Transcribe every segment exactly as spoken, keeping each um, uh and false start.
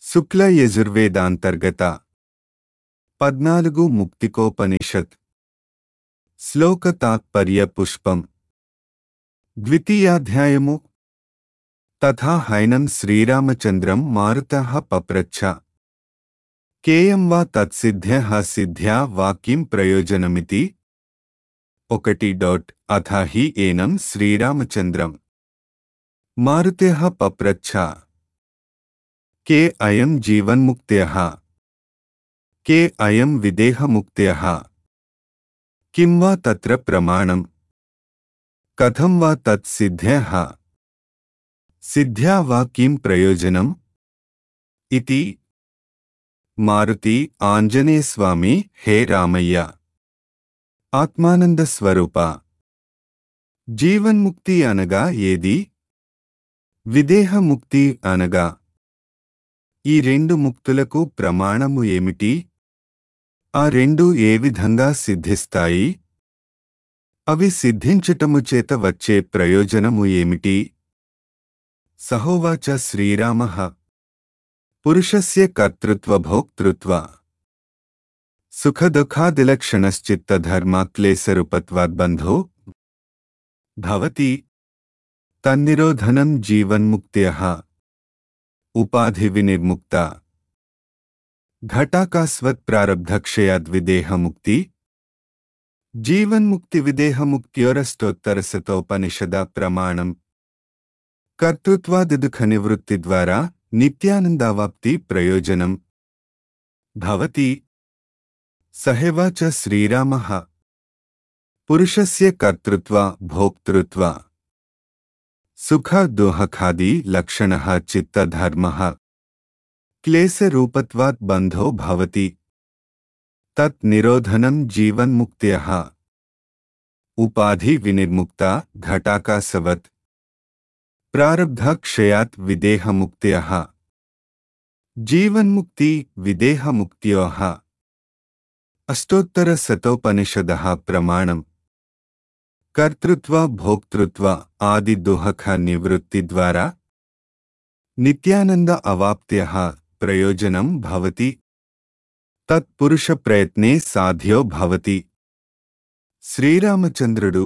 శుక్ల యజుర్వేదాంతర్గత పద్నాలుగు ముక్తికోపనిషత్ శ్లోక తాత్పర్య పుష్పం ద్వితీయాధ్యాయము తథా హైనం శ్రీరామచంద్రం మారుతః పప్రచ్ఛ కేయం వా తత్సిద్ధ్యః సిద్ధ్యా వాకిం ప్రయోజనమితి ఒకటి డాట్ అథ హి ఏనం శ్రీరామచంద్రం మారుతేః పప్రచ్ఛ के अयं जीवन्मुक्त्यः के अयं विदेहमुक्त्यः किं वा तत्र प्रमाणम् कथं वा तत् सिद्ध्यः सिद्ध्या वा किं प्रयोजनम् इति मारुति आञ्जनेयस्वामी हे रामय्य आत्मानंदस्वरूप जीवन्मुक्ति అనగా ఏది విదేహముక్తి అనగా ఈ రెండు ముక్తులకు ప్రమాణము ఏమిటి ఆ రెండు ఏ విధంగా సిద్ధిస్తాయి అవి సిద్ధించటము చేత వచ్చే ప్రయోజనము ఏమిటి సహోవాచ శ్రీరామః పురుషస్య కర్తృత్వ భోక్తృత్వ సుఖదుఃఖాదిలక్షణశ్చిత్త ధర్మాక్లేశరూపత్వాద్బంధో భవతి తన్నిరోధనం జీవన్ముక్త్యః उपाधि विनिर्मुक्ता घटाकास्वत् प्रारब्धक्षयाद् विदेह मुक्ति जीवन मुक्ति विदेह मुक्त्योरष्टोत्तरशतोपनिषदा प्रमाणम् कर्तृत्वादिदुःख निवृत्ति द्वारा नित्यानंदावाप्ति प्रयोजनम् भवति सहेवाच श्रीरामः पुरुषस्य कर्तृत्व भोक्तृत्व सुख दुःखादि लक्षणः चित्त धर्मः क्लेश रूपत्वात् बंधो भवति तत् निरोधनं जीवन्मुक्त्यः उपाधि विनिर्मुक्ता घटाकाशवत् प्रारब्ध क्षयात् विदेहमुक्त्यः जीवन्मुक्ति विदेहमुक्त्योः अष्टोत्तरशतोपनिषदः प्रमाणम् कर्तृत्व भोक्तृत्व आदि दुःख निवृत्ति द्वारा नित्यानंद अवाप्त्यः प्रयोजनं भवति तत्पुरुष प्रयत्ने साध्यो भवति శ్రీరామచంద్రుడు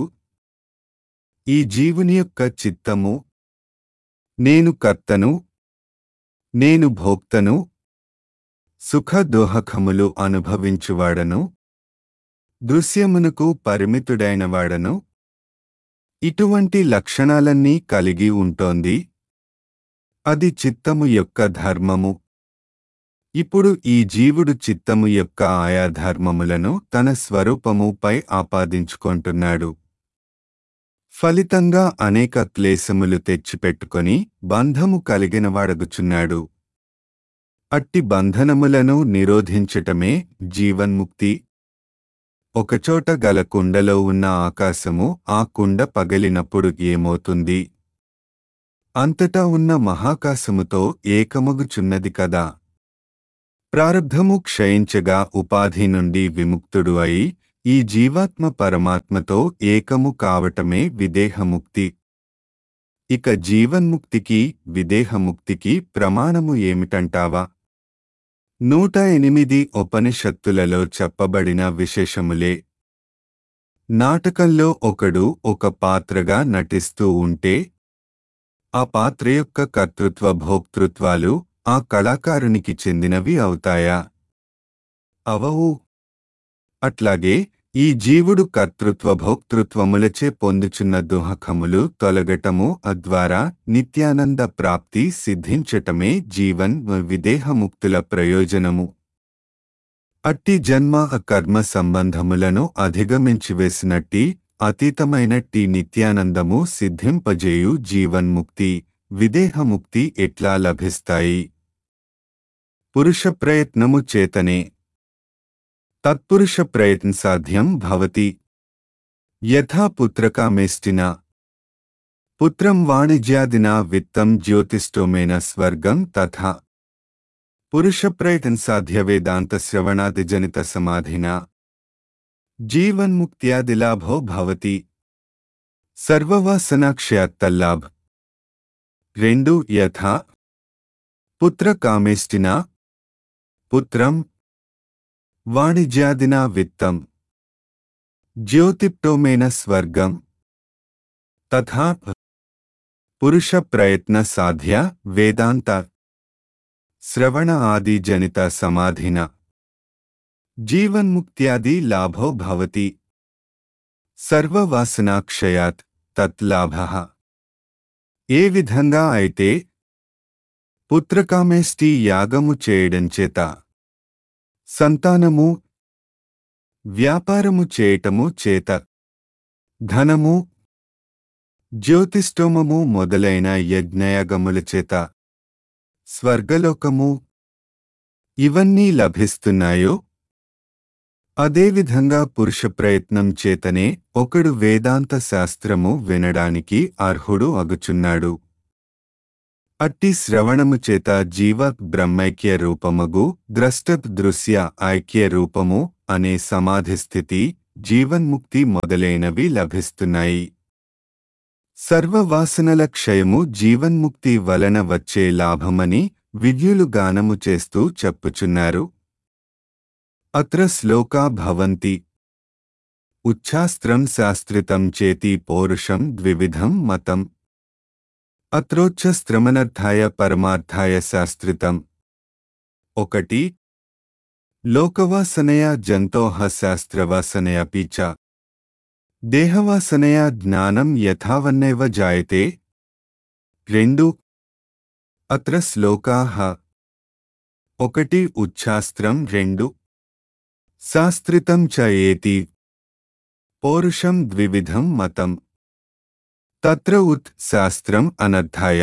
ఈ జీవుని యొక్క చిత్తము నేను కర్తను నేను భోక్తను సుఖ దుఃఖములు అనుభవించువాడను దృశ్యమునకు పరిమితుడైనవాడను ఇటువంటి లక్షణాలన్నీ కలిగి ఉంటోంది అది చిత్తము యొక్క ధర్మము ఇప్పుడు ఈ జీవుడు చిత్తము యొక్క ఆయా ధర్మములను తన స్వరూపముపై ఆపాదించుకొంటున్నాడు ఫలితంగా అనేక క్లేశములు తెచ్చిపెట్టుకొని బంధము కలిగినవాడగుచున్నాడు అట్టి బంధనములను నిరోధించటమే జీవన్ముక్తి ఒకచోట గల కుండలో ఉన్న ఆకాశము ఆ కుండ పగిలినప్పుడు ఏమవుతుంది అంతటా ఉన్న మహాకాశముతో ఏకమగుచున్నది కదా ప్రారబ్ధము క్షయించగా ఉపాధి నుండి విముక్తుడు అయి ఈ జీవాత్మ పరమాత్మతో ఏకము కావటమే విదేహముక్తి ఇక జీవన్ముక్తికి విదేహముక్తికి ప్రమాణము ఏమిటంటావా నూట ఎనిమిది ఉపనిషత్తులలో చెప్పబడిన విశేషములే నాటకంలో ఒకడు ఒక పాత్రగా నటిస్తూ ఉంటే ఆ పాత్ర యొక్క కర్తృత్వ భోక్తృత్వాలు ఆ కళాకారునికి చెందినవి అవుతాయా అవవు అట్లాగే ఈ జీవుడు కర్తృత్వ భోక్తృత్వములచే పొందుచున్న దుఃఖములు తొలగటము అద్వారా నిత్యానంద ప్రాప్తి సిద్ధించటమే జీవన్ విదేహముక్తుల ప్రయోజనము అట్టి జన్మ కర్మ సంబంధములను అధిగమించివేసినట్టి అతీతమైనట్టి నిత్యానందము సిద్ధింపజేయు జీవన్ముక్తి విదేహముక్తి ఎట్లా లభిస్తాయి పురుష ప్రయత్నము చేతనే తత్పురుష ప్రయత్న సాధ్యం భవతి యథా పుత్రకామేష్టినా పుత్రం వాణిజ్యాదినా విత్తం జ్యోతిష్టోమేన స్వర్గం తథా పురుష ప్రయత్న సాధ్య వేదాంత శ్రవణాది జనిత సమాధినా జీవన్ముక్త్యాదిలాభో భవతి సర్వవాసనాక్షయాత్తల్లాభ్ రెండు యథా పుత్రకామేష్టినా పుత్రం వాణిజ్యాదినా విత్తం జ్యోతిప్టోమేన స్వర్గం తథా పురుష ప్రయత్న సాధ్య వేదాంత శ్రవణ ఆది జనిత సమాధిన జీవన్ముక్త్యాది లాభో భవతి సర్వవాసనాక్షయాత్ తత్ లాభః. ఏ విధంగా అయితే పుత్రకామేష్టి యాగము చేయడంచేత సంతానము, వ్యాపారము చేయటము చేత ధనము, జ్యోతిష్టోమము మొదలైన యజ్ఞయాగముల చేత స్వర్గలోకము ఇవన్నీ లభిస్తున్నాయో, అదేవిధంగా పురుష ప్రయత్నం చేతనే ఒకడు వేదాంత శాస్త్రము వినడానికి అర్హుడు అగుచున్నాడు. అట్టి శ్రవణము చేత జీవ బ్రహ్మైక్య రూపమగు ద్రష్ట దృశ్య ఐక్య రూపము అనే సమాధిస్థితి, జీవన్ముక్తి మొదలైనవి లభిస్తున్నాయి. సర్వవాసనల క్షయము జీవన్ముక్తి వలన వచ్చే లాభమని విద్యులు గానము చేస్తూ చెప్పుచున్నారు. అత్ర శ్లోకా భవంతి. ఉచ్ఛాస్త్రం శాస్త్రితం చేతి పౌరుషం ద్వివిధం మతం. అత్రోచ్ఛస్త్రమనర్థాయ పరమార్థాయ శాస్త్రితం. ఒకటి లోకవాసనయా జంతోః శాస్త్రవాసనయాపి చ దేహవాసనయా జ్ఞానం యథావన్నేవ జాయతే. రెండు అత్ర శ్లోకాః. ఒకటి ఉచ్ఛాస్త్రం, రెండు శాస్త్రితం చ ఏతి పౌరుషం ద్వివిధం మతం. తత్ర ఉత్ శాస్త్రం అనర్థాయ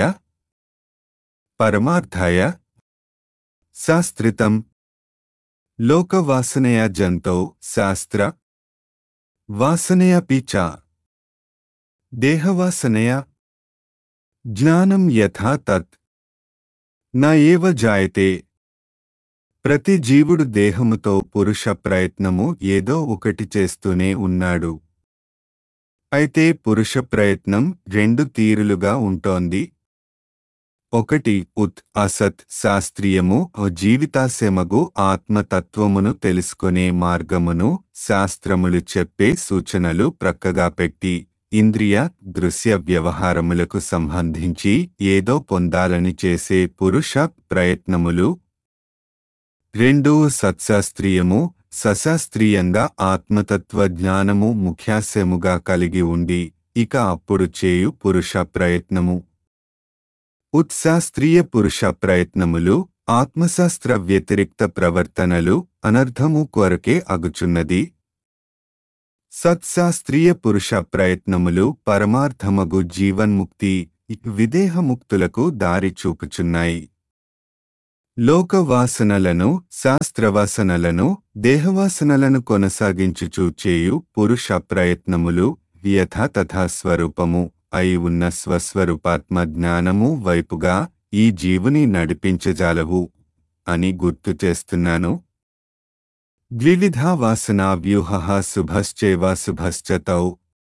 పరమార్థాయ శాస్త్రితం. లోకవాసనయా జంతో శాస్త్ర వాసనయాపి చ దేహవాసనయా జ్ఞానం యథా తత్ న ఏవ జాయతే. ప్రతి జీవుడు దేహముతో పురుష ప్రయత్నము ఏదో ఒకటి చేస్తూనే ఉన్నాడు. అయితే పురుష ప్రయత్నం రెండు తీరులుగా ఉంటోంది. ఒకటి ఉత్ అసత్ శాస్త్రీయము, జీవితాశయమగు ఆత్మతత్వమును తెలుసుకునే మార్గమును శాస్త్రములు చెప్పే సూచనలు ప్రక్కగా పెట్టి ఇంద్రియ దృశ్య వ్యవహారములకు సంబంధించి ఏదో పొందాలని చేసే పురుష ప్రయత్నములు. రెండు సత్శాస్త్రీయము, సశాస్త్రీయంగా ఆత్మతత్వ జ్ఞానము ముఖ్యాశయముగా కలిగి ఉండి ఇక అప్పుడు చేయు పురుష ప్రయత్నము. ఉత్శాస్త్రీయ పురుష ప్రయత్నములు ఆత్మశాస్త్ర వ్యతిరిక్త ప్రవర్తనలు అనర్థము కొరకే అగుచున్నది. సత్శాస్త్రీయ పురుష ప్రయత్నములు పరమార్థమగు జీవన్ముక్తి విదేహముక్తులకు దారి చూపుచున్నాయి. లోకవాసనలను, శాస్త్రవాసనలను, దేహవాసనలను కొనసాగించుచూ చేయు పురుష ప్రయత్నములు యథాతథా స్వరూపము అయి ఉన్న స్వస్వరూపాత్మ జ్ఞానము వైపుగా ఈ జీవుని నడిపించజాలవు అని గుర్తు చేస్తున్నాను. ద్వివిధా వాసనా వ్యూహః శుభశ్చైవాశుభశ్చ తౌ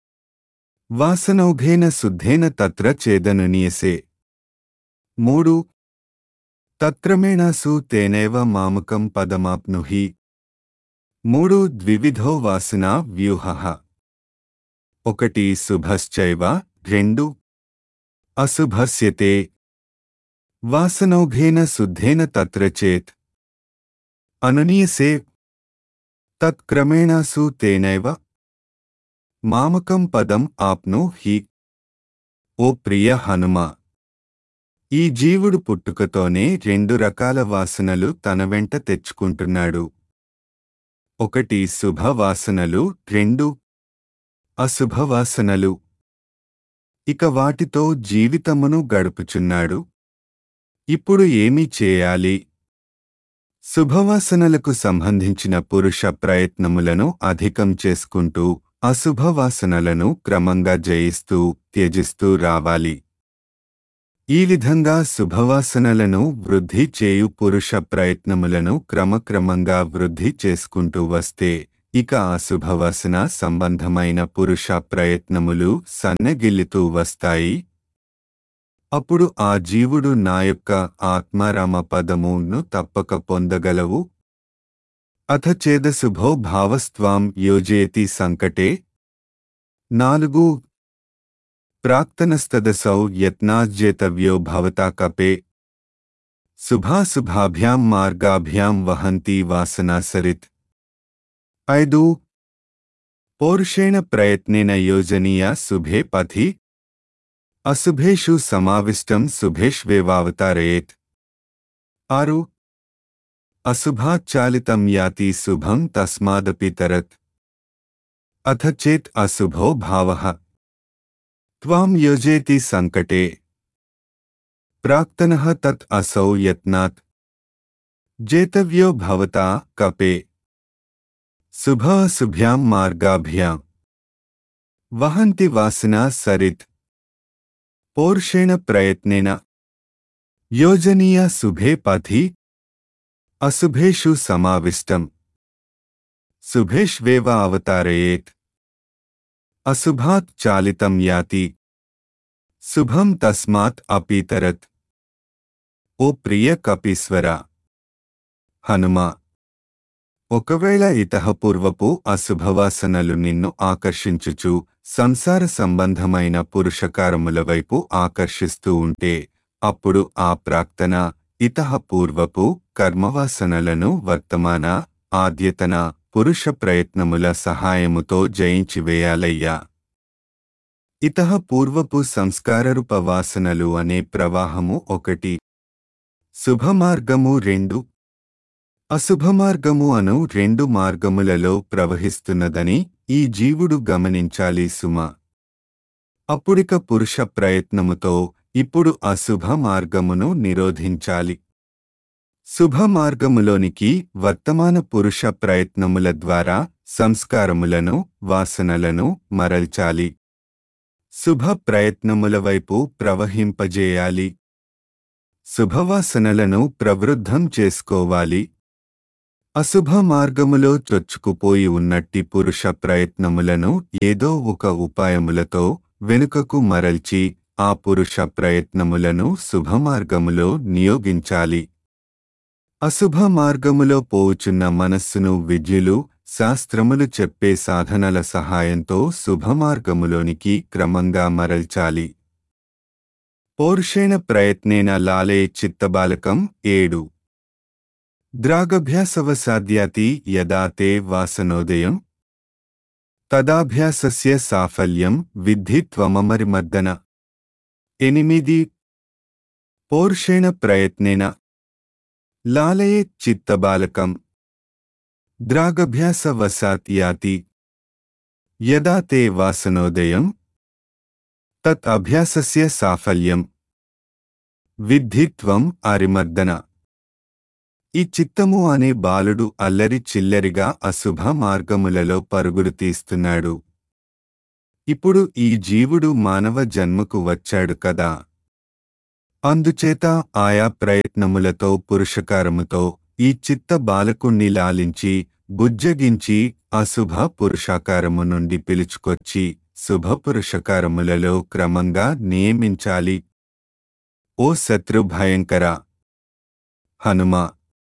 వాసనౌఘేన శుద్ధేన తత్ర ఛేదననీయసే. మూడు తత్క్రమేణాసు తేనైవ మామకం పదమాప్నుహి. మూడు ద్వివిధో వాసనా వ్యూహః. ఒకటి శుభశ్చైవ, రెండు అశుభస్యతే. వాసనౌఘేన శుద్ధేన తత్ర చేత్ అననీయసే. తత్క్రమేణాసు తేనైవ మామకం పదం ఆప్నుహి. ఓ ప్రియ హనుమ, ఈ జీవుడు పుట్టుకతోనే రెండు రకాల వాసనలు తన వెంట తెచ్చుకుంటున్నాడు. ఒకటి శుభవాసనలు, రెండు అశుభవాసనలు. ఇక వాటితో జీవితమును గడుపుచున్నాడు. ఇప్పుడు ఏమి చేయాలి? శుభవాసనలకు సంబంధించిన పురుష ప్రయత్నములను అధికం చేసుకుంటూ అశుభవాసనలను క్రమంగా జయిస్తూ త్యజిస్తూ రావాలి. ఈ విధంగా శుభవాసనలను వృద్ధి చేయు పురుష ప్రయత్నములను క్రమక్రమంగా వృద్ధి చేసుకుంటూ వస్తే ఇక అశుభవాసన సంబంధమైన పురుష ప్రయత్నములు సన్నగిల్లుతూ వస్తాయి. అప్పుడు ఆ జీవుడు నా యొక్క ఆత్మారామ పదమును తప్పక పొందగలవు. అథ చేదశుభో భావస్త్వాం యోజయతి సంకటే. నాలుగు ప్రాక్తనస్తదసౌ యత్నాజ్జేతవ్యో భవతా కపే. శుభాశుభాభ్యాం మార్గాభ్యాం వహంతి వాసనా సరిత్. ఐదు పౌరుషేణ ప్రయత్నేన యోజనీయ శుభే పథి. అశుభేషు సమావిష్టం శుభేష్వేవావతారయేత్. ఆరు అశుభాచ్చాలితం యాతి శుభం తస్మాదపి తరత్. అథ చేత్ అశుభో భావః త్వాం యోజేతి సంకటే. ప్రాక్తనః తత్ అసౌ యత్నాత్ జేతవ్యో భవతా కపే. శుభాశుభ్యాం మార్గాభ్యాం వహంతి వాసనా సరిత్. పౌరుషేణ ప్రయత్నేన యోజనీయ శుభే పథి. అశుభేషు సమావిష్టం శుభేష్వేవ అవతారయేత్. అశుభాత్ చాలితం యాతి శుభం తస్మాత్ అపీతరత్. ఓ ప్రియ కపీశ్వర హనుమ, ఒకవేళ ఇతః పూర్వపు అశుభవాసనలు నిన్ను ఆకర్షించుచు సంసార సంబంధమైన పురుషకారముల వైపు ఆకర్షిస్తూ ఉంటే, అప్పుడు ఆ ప్రాక్తన ఇతః పూర్వపు కర్మవాసనలను వర్తమాన ఆద్యతన పురుష ప్రయత్నముల సహాయముతో జయించివేయాలయ్యా. ఇతః పూర్వపు సంస్కారరూప వాసనలు అనే ప్రవాహము ఒకటి, శుభమార్గము రెండు. అశుభమార్గము అను రెండు మార్గములలో ప్రవహిస్తున్నదని ఈ జీవుడు గమనించాలి సుమ. అప్పుడిక పురుష ప్రయత్నముతో ఇప్పుడు అశుభ మార్గమును నిరోధించాలి. శుభ మార్గములోనికి వర్తమాన పురుష ప్రయత్నముల ద్వారా సంస్కారములను వాసనలను మరల్చాలి. శుభ ప్రయత్నముల వైపు ప్రవహింపజేయాలి. శుభవాసనలను ప్రవృద్ధం చేసుకోవాలి. అశుభ మార్గములో చొచ్చుకుపోయి ఉన్నట్టి పురుష ప్రయత్నములను ఏదో ఒక ఉపాయములతో వెనుకకు మరల్చి ఆ పురుష ప్రయత్నములను శుభమార్గములో నియోగించాలి. అశుభ మార్గములో పోవుచున్న మనస్సును విద్యులు శాస్త్రములు చెప్పే సాధనల సహాయంతో శుభమార్గములోనికి క్రమంగా మరల్చాలి. పౌరుషేణ ప్రయత్నేన లాలే చిత్తబాలకం ఏడు. ద్రాగభ్యాసవసాద్యాతి యదా తే వాసనోదయం తదాభ్యాసస్య సాఫల్యం విద్ధి త్వమమరిమర్దన. ఎనిమిది పౌరుషేణ ప్రయత్నేన లాలయే చిత్తబాలకం ద్రాగభ్యాసవసాత్ యాతి యదా తే వాసనోదయం తత్ అభ్యాసస్య సాఫల్యం విద్ధి త్వం అరిమర్దన. ఈ చిత్తము అనే బాలుడు అల్లరి చిల్లరిగా అశుభ మార్గములలో పరుగులు తీస్తున్నాడు. ఇప్పుడు ఈ జీవుడు మానవ జన్మకు వచ్చాడు కదా. అందుచేత ఆయా ప్రయత్నములతో పురుషకారముతో ఈ చిత్త బాలకుణ్ణి లాలించి బుజ్జగించి అశుభ పురుషాకారము నుండి పిలుచుకొచ్చి శుభ పురుషకారములలో క్రమంగా నియమించాలి. ఓ శత్రు భయంకర హనుమ,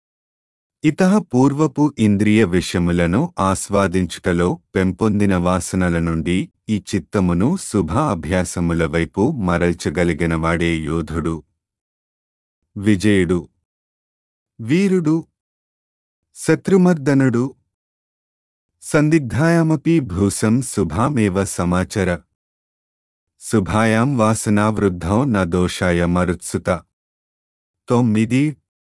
ఇతః పూర్వపు ఇంద్రియ విషయములను ఆస్వాదించుటలో పెంపొందిన వాసనల నుండి ఈ చిత్తమును శుభ అభ్యాసముల వైపు మరల్చగలిగినవాడే యోధుడు, విజయుడు, వీరుడు, శత్రుమర్దనుడు. సందిగ్ధాయామపి భూసం శుభామేవ సమాచర. శుభాయాం వాసనావృద్ధౌ న దోషాయ మరుత్సుత. తొమ్మిది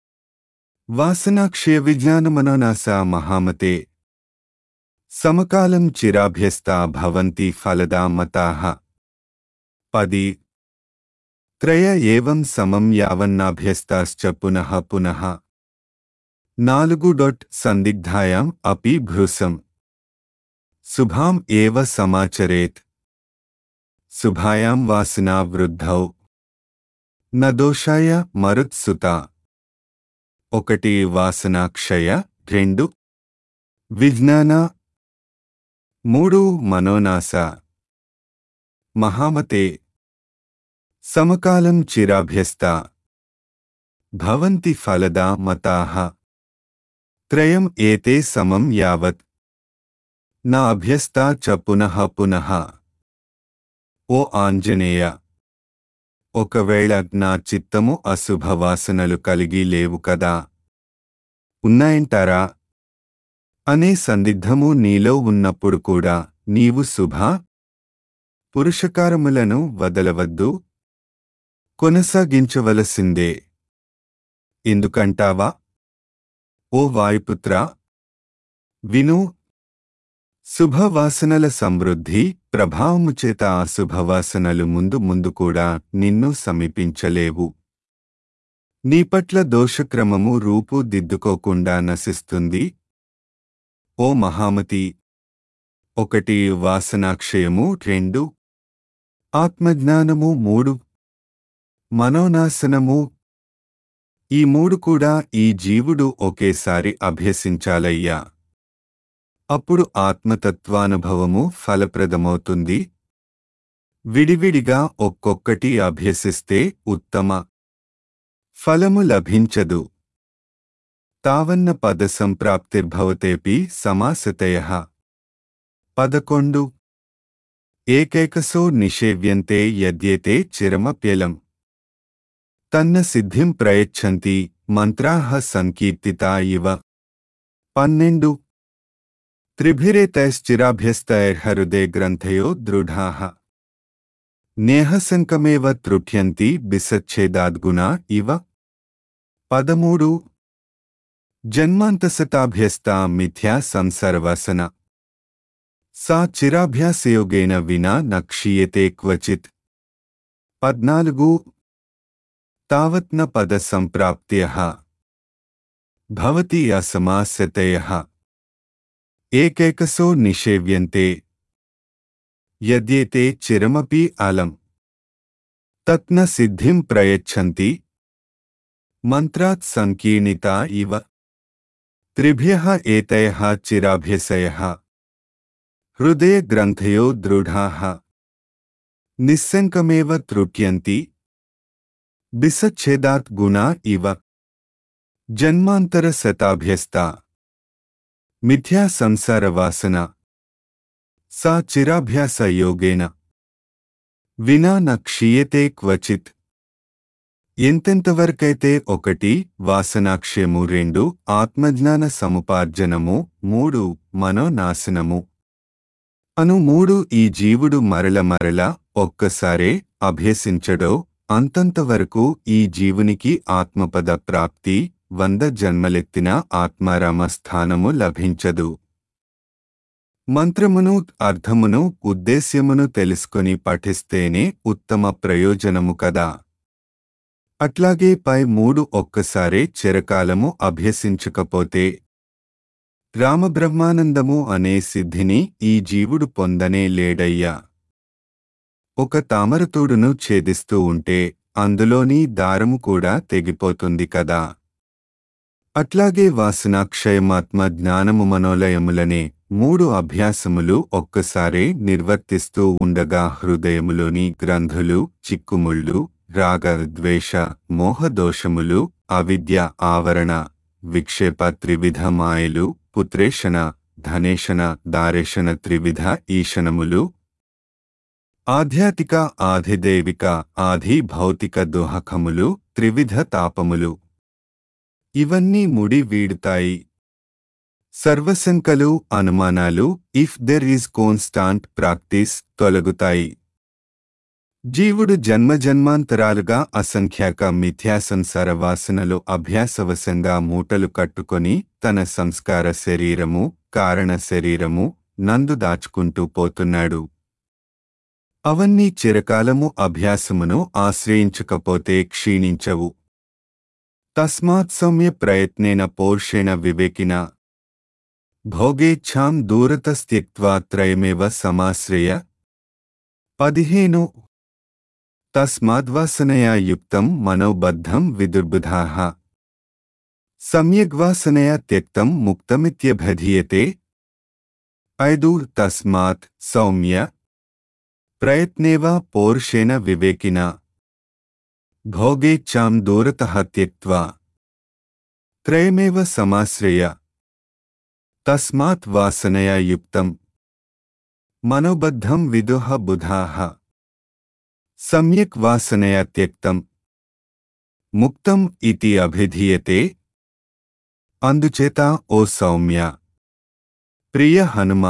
వాసనాక్షయ విజ్ఞానమనోనాసా మహామతే సమకాలం చిరాభ్యస్తా భవంతి ఫలదా మతాః. పది త్రయ ఏవం సమం యావన్నాభ్యస్తాశ్చ పునః పునః. నాలుగు డొట్ సందిగ్ధాయాం అపి భృశం శుభాం ఏవ సమాచరేత్. శుభాయాం వాసనా వృద్ధౌ న దోషాయ మరుత్సుత. ఒకటి వాసనాక్షయ, రెండు విజ్ఞాన, మూడు మనోనాశ. మహామతే సమకాలం చిరాభ్యస్తా భవంతి ఫలదా మతాః త్రయం ఏతే సమం యావత్ నా అభ్యస్తా చ పునః పునః. ఓ ఆంజనేయ, ఒకవేళ నా చిత్తము అశుభవాసనలు కలిగి లేవు కదా, ఉన్నాయంటారా అనే సందిగ్ధము నీలో ఉన్నప్పుడు కూడా నీవు శుభ పురుషకారములను వదలవద్దు, కొనసాగించవలసిందే. ఎందుకంటావా? ఓ వాయుపుత్రా, విను. శుభవాసనల సమృద్ధి ప్రభావముచేత అశుభవాసనలు ముందు ముందు కూడా నిన్ను సమీపించలేవు. నీపట్ల దోషక్రమము రూపు దిద్దుకోకుండా నశిస్తుంది. ఓ మహామతి, ఒకటి వాసనాక్షయము, రెండు ఆత్మజ్ఞానము, మూడు మనోనాశనము. ఈ మూడు కూడా ఈ జీవుడు ఒకేసారి అభ్యసించాలయ్యా. అప్పుడు ఆత్మతత్వానుభవము ఫలప్రదమవుతుంది. విడివిడిగా ఒక్కొక్కటి అభ్యసిస్తే ఉత్తమ ఫలము లభించదు. తావన్న పద సంప్రాప్తిర్భవతేపి సమాసతయః. పదకొండు. ఏకైకసో నిషేవ్యంతే యద్యేతే చిరమప్యలం తన్న సిద్ధిం ప్రయచ్చంతి మంత్రాః సంకీర్తితా ఇవ. పన్నెండు. త్రిభిరేతైశ్చిరాభ్యస్తైర్హృదే గ్రంథయో దృఢాః నేహశంకమేవ త్రుఠ్యంతి బిసచ్ఛేదాద్గుణా ఇవ. పదమూడు. జన్మాంతశతాభ్యస్తా మిథ్యా సంసారవాసన సా చిరాభ్యాసయోగేన వినా న క్షీయతే క్వచిత్. పద్నాలుగు. తావత్న పద సంప్రాప్త్యః భవతి అసమాస్యతయః ఏకైకసో నిషేవ్యంతే యద్యేతే చిరమపి అలం తత్న సిద్ధిం ప్రయచ్చంతి మంత్రాత్ సంకీర్ణితా ఇవ. త్రిభ్యః ఏతయః చిరాభ్యసయః హృదయ గ్రంథయో దృఢాః నిస్సంకమేవ త్రుట్యంతి బిసచ్ఛేదాత్ గుణా ఇవ. జన్మాంతర శతాభ్యస్తా మిథ్యా సంసార వాసన సా చిరాభ్యాస యోగేన వినా న క్షీయతే క్వచిత్. ఎంతెంతవరకైతే ఒకటి వాసనాక్షయము, రెండు ఆత్మజ్ఞాన సముపార్జనము, మూడు మనోనాశనము అను మూడు ఈ జీవుడు మరల మరల ఒక్కసారే అభ్యసించడో అంతంతవరకు ఈ జీవునికి ఆత్మపద ప్రాప్తి, వంద జన్మలెత్తిన ఆత్మారామ స్థానము లభించదు. మంత్రమును, అర్థమును, ఉద్దేశ్యమును తెలుసుకొని పఠిస్తేనే ఉత్తమ ప్రయోజనము కదా. అట్లాగే పై మూడు ఒక్కసారే చిరకాలము అభ్యసించకపోతే రామబ్రహ్మానందము అనే సిద్ధిని ఈ జీవుడు పొందనే లేడయ్యా. ఒక తామరతూడును ఛేదిస్తూ ఉంటే అందులోని దారము కూడా తెగిపోతుంది కదా. అట్లాగే వాసనాక్షయమాత్మ జ్ఞానము మనోలయములనే మూడు అభ్యాసములు ఒక్కసారే నిర్వర్తిస్తూ ఉండగా హృదయములోని గ్రంథులు, చిక్కుముళ్ళు, రాగ ద్వేష మోహదోషములు, అవిద్య ఆవరణ విక్షేప త్రివిధ మాయలు, పుత్రేషణ ధనేషణ దారేషణ త్రివిధ ఈషణములు, ఆధ్యాత్మిక ఆధిదైవిక ఆధి భౌతిక దోహకములు, త్రివిధ తాపములు ఇవన్నీ ముడి వీడుతాయి. సర్వశంకలు, అనుమానాలు if there is constant practice తొలగుతాయి. జీవుడు జన్మజన్మాంతరాలుగా అసంఖ్యాక మిథ్యా సంసార వాసనలు అభ్యాసవశంగా మూటలు కట్టుకొని తన సంస్కార శరీరము, కారణ శరీరము నందు దాచుకుంటూ పోతున్నాడు. అవన్నీ చిరకాలము అభ్యాసమును ఆశ్రయించకపోతే క్షీణించవు. తస్మాత్ సౌమ్య ప్రయత్నేన పౌరుషేణ వివేకిన భోగేచ్ఛాం దూరతస్త్యక్త్వా త్రయమేవ సమాశ్రయ. పదిహేను. తస్మాద్వాసనయా యుక్తం మనోబద్ధం విదుర్బుధాః సమ్యగ్వాసనయా త్యక్తం ముక్తమిత్యభిధీయతే. ఐదు. తస్మాత్ సౌమ్య ప్రయత్నేవ పౌరుషేణ వివేకిన భోగేచ్ఛాం దూరతః త్యక్త్వా త్రయమేవ సమాశ్రయ తస్మాత్ వాసనయా యుక్తం మనోబద్ధం విదుః బుధాః సమ్యక్ వాసనయా త్యక్తం ముక్తం ఇతి అభిధీయతే. అందుచేత ఓ సౌమ్య, ప్రియ హనుమ,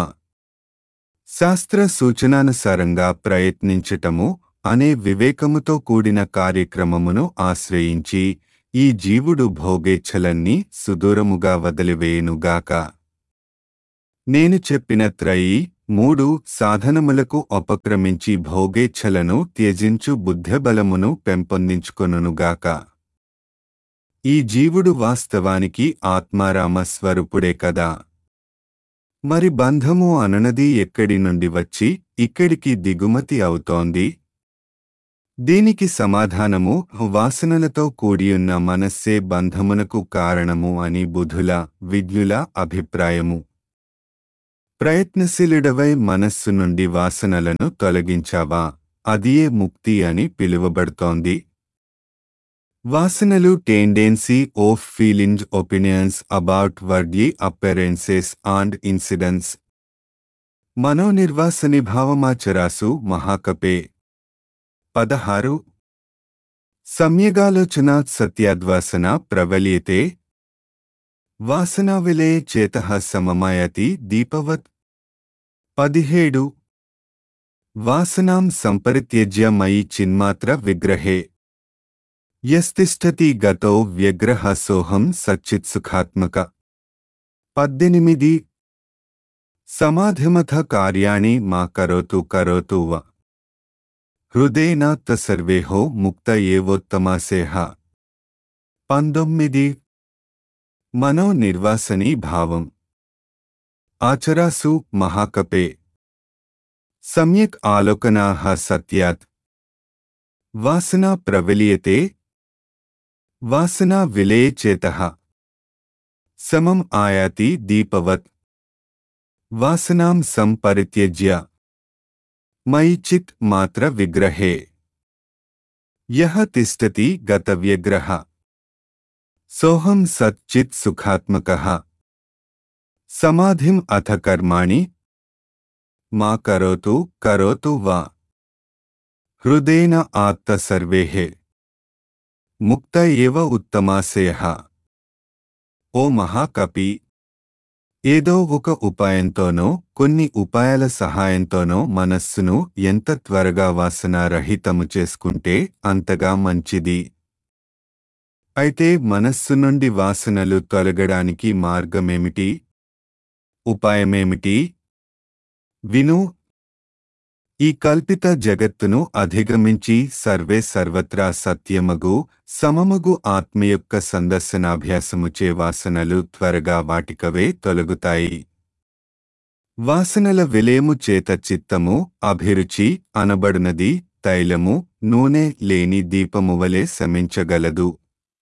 శాస్త్ర సూచనానుసారంగా ప్రయత్నించటము అనే వివేకముతో కూడిన కార్యక్రమమును ఆశ్రయించి ఈ జీవుడు భోగేచ్ఛలన్నీ సుదూరముగా వదిలివేయునుగాక. నేను చెప్పిన త్రయీ మూడు సాధనములకు ఉపక్రమించి భోగేచ్ఛలను త్యజించు బుద్ధిబలమును పెంపొందించుకొనుగాక. ఈ జీవుడు వాస్తవానికి ఆత్మారామ స్వరూపుడే కదా. మరి బంధము అనునది ఎక్కడి నుండి వచ్చి ఇక్కడికి దిగుమతి అవుతోంది? దీనికి సమాధానము వాసనలతో కూడియున్న మనస్సే బంధమునకు కారణము అని బుధుల విజ్ఞుల అభిప్రాయము. ప్రయత్నశీలుడవై మనస్సు నుండి వాసనలను తొలగించావా, అదియే ముక్తి అని పిలువబడుతోంది. వాసనలు tendency of feeling opinions about worldly appearances and incidents. మనోనిర్వాసని భావమాచరాసు మహాకపే. పదహారు. సమ్యగాలోచనాత్ సత్యాద్వాసన ప్రవల్యతే. వాసనా విలయ చేతః సమమాయతి దీపవత్. పదిహేడు. వాసనాం సంపరిత్యజ్య మయి చిన్మాత్ర విగ్రహే యస్తిష్టతి గతో వ్యగ్రహ సోహం సచ్చిత్సుఖాత్మక. పద్దెనిమిది. సమాధిమథ కార్యాణి మా కరోతు కరోతు వ హృదయేన తసర్వేహో ముక్త ఏవోత్తమాసేహ. పంతొమ్మిది. మనో నిర్వాసనీ భావం ఆచరాసు మహాకపే. సమ్యక్ ఆలోకనాః సత్యాత్ వాసనా ప్రవిలీయతే. వాసనా విలయ చేతః సమం ఆయాతి దీపవత్. వాసనాం సంపరిత్యజ్య మయి చిత్ మాత్ర విగ్రహే యః తిష్టతి గతవ్యగ్రహ సోహం సత్ చిత్ సుఖాత్మకః. సమాధిం అథ కర్మాణి మా కరోతు కరోతు వా హృదయేన ఆత్త సర్వేః ముక్త ఏవ ఉత్తమాశయః. ఓ మహాకపి, ఏదో ఒక ఉపాయంతోనో కొన్ని ఉపాయాల సహాయంతోనో మనస్సును ఎంత త్వరగా వాసనారహితము చేసుకుంటే అంతగా మంచిది. అయితే మనస్సు నుండి వాసనలు తొలగడానికి మార్గమేమిటి? ఉపాయమేమిటి? విను. ఈ కల్పిత జగత్తును అధిగమించి సర్వే సర్వత్రా సత్యమగు సమమగు ఆత్మ యొక్క సందర్శనాభ్యాసముచే వాసనలు త్వరగా వాటికవే తొలగుతాయి. వాసనల విలయము చేత చిత్తము అభిరుచి అనబడునది తైలము నూనె లేని దీపము వలె శమించగలదు.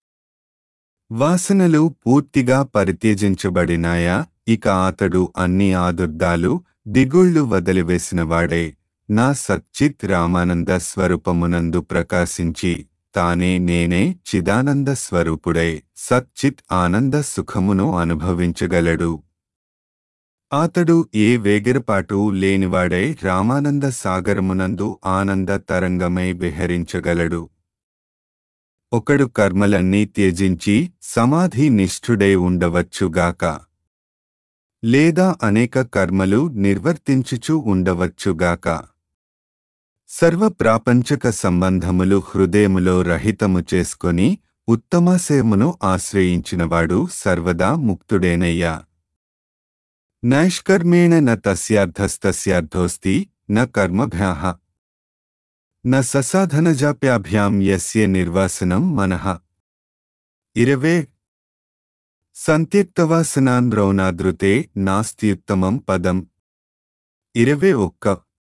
వాసనలు పూర్తిగా పరిత్యజించబడినాయా, ఇక అతడు అన్ని ఆదుర్దాలు దిగుళ్ళు వదిలివేసినవాడే నా సచ్చిత్ రామానంద స్వరూపమునందు ప్రకాశించి తానే నేనే చిదానంద స్వరూపుడై సచ్చిత్ ఆనంద సుఖమును అనుభవించగలడు. అతడు ఏ వేగిరపాటు లేనివాడై రామానంద సాగరమునందు ఆనంద తరంగమై విహరించగలడు. ఒకడు కర్మలన్నీ త్యజించి సమాధి నిష్ఠుడై ఉండవచ్చుగాక, లేదా అనేక కర్మలు నిర్వర్తించుచూ ఉండవచ్చుగాక. సర్వ ప్రాపంచక సంబంధములు హృదయములో రహితము చేసుకొని ఉత్తమాశయమును ఆశ్రయించినవాడు సర్వదా ముక్తుడేనయ్యా. నైష్కర్మేణ న తస్యార్థస్తస్యార్థోస్తి న కర్మభ్యాః న ససాధనజాప్యాభ్యాం యస్య నిర్వాసనం మనః. ఇరవే. సంత్యక్తవాసనాన్ రౌనాదృతే నాస్త్యుత్తమం పదం. ఇరవే ఒక్క.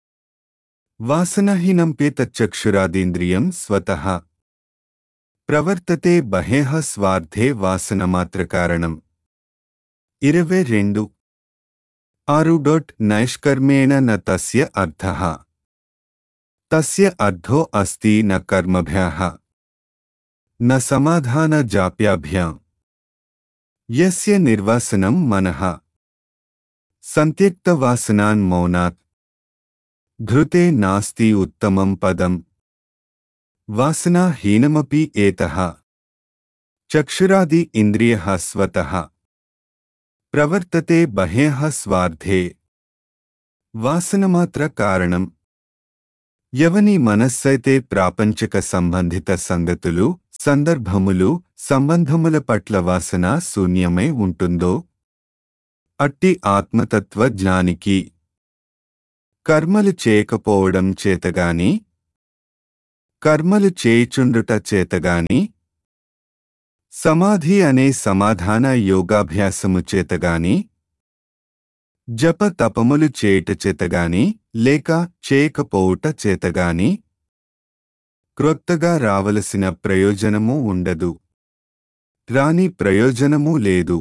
వాసనహీనంపేతచ్చక్షురాదీంద్రియం స్వతః ప్రవర్తతే బహేః స్వార్థే వాసనమాత్రకారణం. ఇరవై రెండు. ఆరు డొట్ నైష్కర్మేణ న తస్య అర్థః తస్య అర్థో అస్తి న కర్మభ్యాః न समाधान जाप्याभ्याम् यस्य निर्वासनं मनः संत्यक्तवासनान् मौनात् धृते नास्ति उत्तमं पदम् वासनाहीनमपि एतः चक्षुरादि इन्द्रियः स्वतः प्रवर्तते बह्यः स्वार्थे వాసనమాత్ర కారణం. ఎవని మనస్సైతే ప్రాపంచక సంబంధిత సంగతులు, సందర్భములు, సంబంధముల పట్ల వాసన శూన్యమై ఉంటుందో అట్టి ఆత్మతత్వ జ్ఞానికి కర్మలు చేయకపోవడం చేతగాని, కర్మలు చేయుచుండుట చేతగాని, సమాధి అనే సమాధాన యోగాభ్యాసము చేతగాని, జప తపములు చేయుట చేతగాని లేక చేయకపోవుట చేతగాని క్రొత్తగా రావలసిన ప్రయోజనము ఉండదు, రాని ప్రయోజనము లేదు.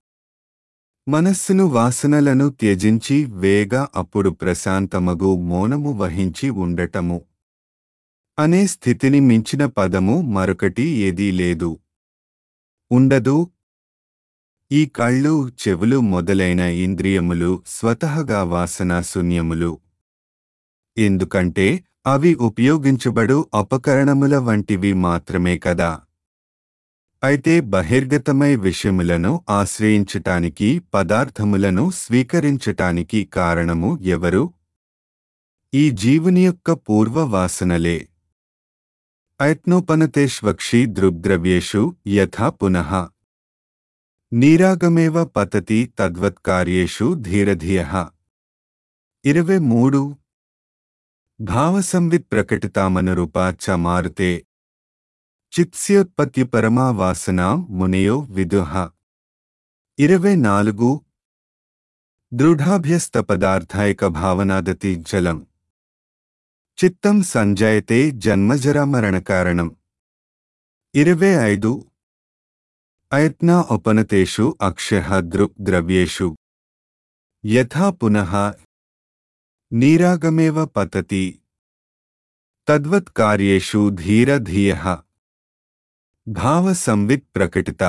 మనస్సును వాసనలను త్యజించి వేగ అప్పుడు ప్రశాంతమగు మౌనము వహించి ఉండటము అనే స్థితిని మించిన పదము మరొకటి ఏదీ లేదు, ఉండదు. ఈ కళ్ళు, చెవులు మొదలైన ఇంద్రియములు స్వతహగా వాసనా శూన్యములు. ఎందుకంటే అవి ఉపయోగించబడు ఉపకరణముల వంటివి మాత్రమే కదా. అయితే బహిర్గతమై విషయములను ఆశ్రయించటానికి, పదార్థములను స్వీకరించటానికి కారణము ఎవరు? ఈ జీవుని యొక్క పూర్వ వాసనలే. ఐత్నోపనతేష్వక్షి దృగ్ద్రవ్యేషు యథా పునః నీరాగమేవ పతతి తద్వత్కార్యేషు ధీరధియః. ఇరవై మూడు భావసంవిత్ ప్రకటితామనురూపా చ మారుతే చిత్స్యోత్పత్తి పరమా వాసనా మునయో విదుః. ఇరవై నాలుగు దృఢాభ్యస్త పదార్థైక భావనాదతి జలం చిత్తం సంజయతే జన్మజరామరణకారణం. ఇరవై ఐదు అయత్నా ఉపనతేషు అక్షః దృక్ ద్రవ్యేషు యథా పునః నీరాగమేవ పతతి తద్వత్ కార్యేషు ధీర ధియః. భావ సంవిత్ ప్రకటిత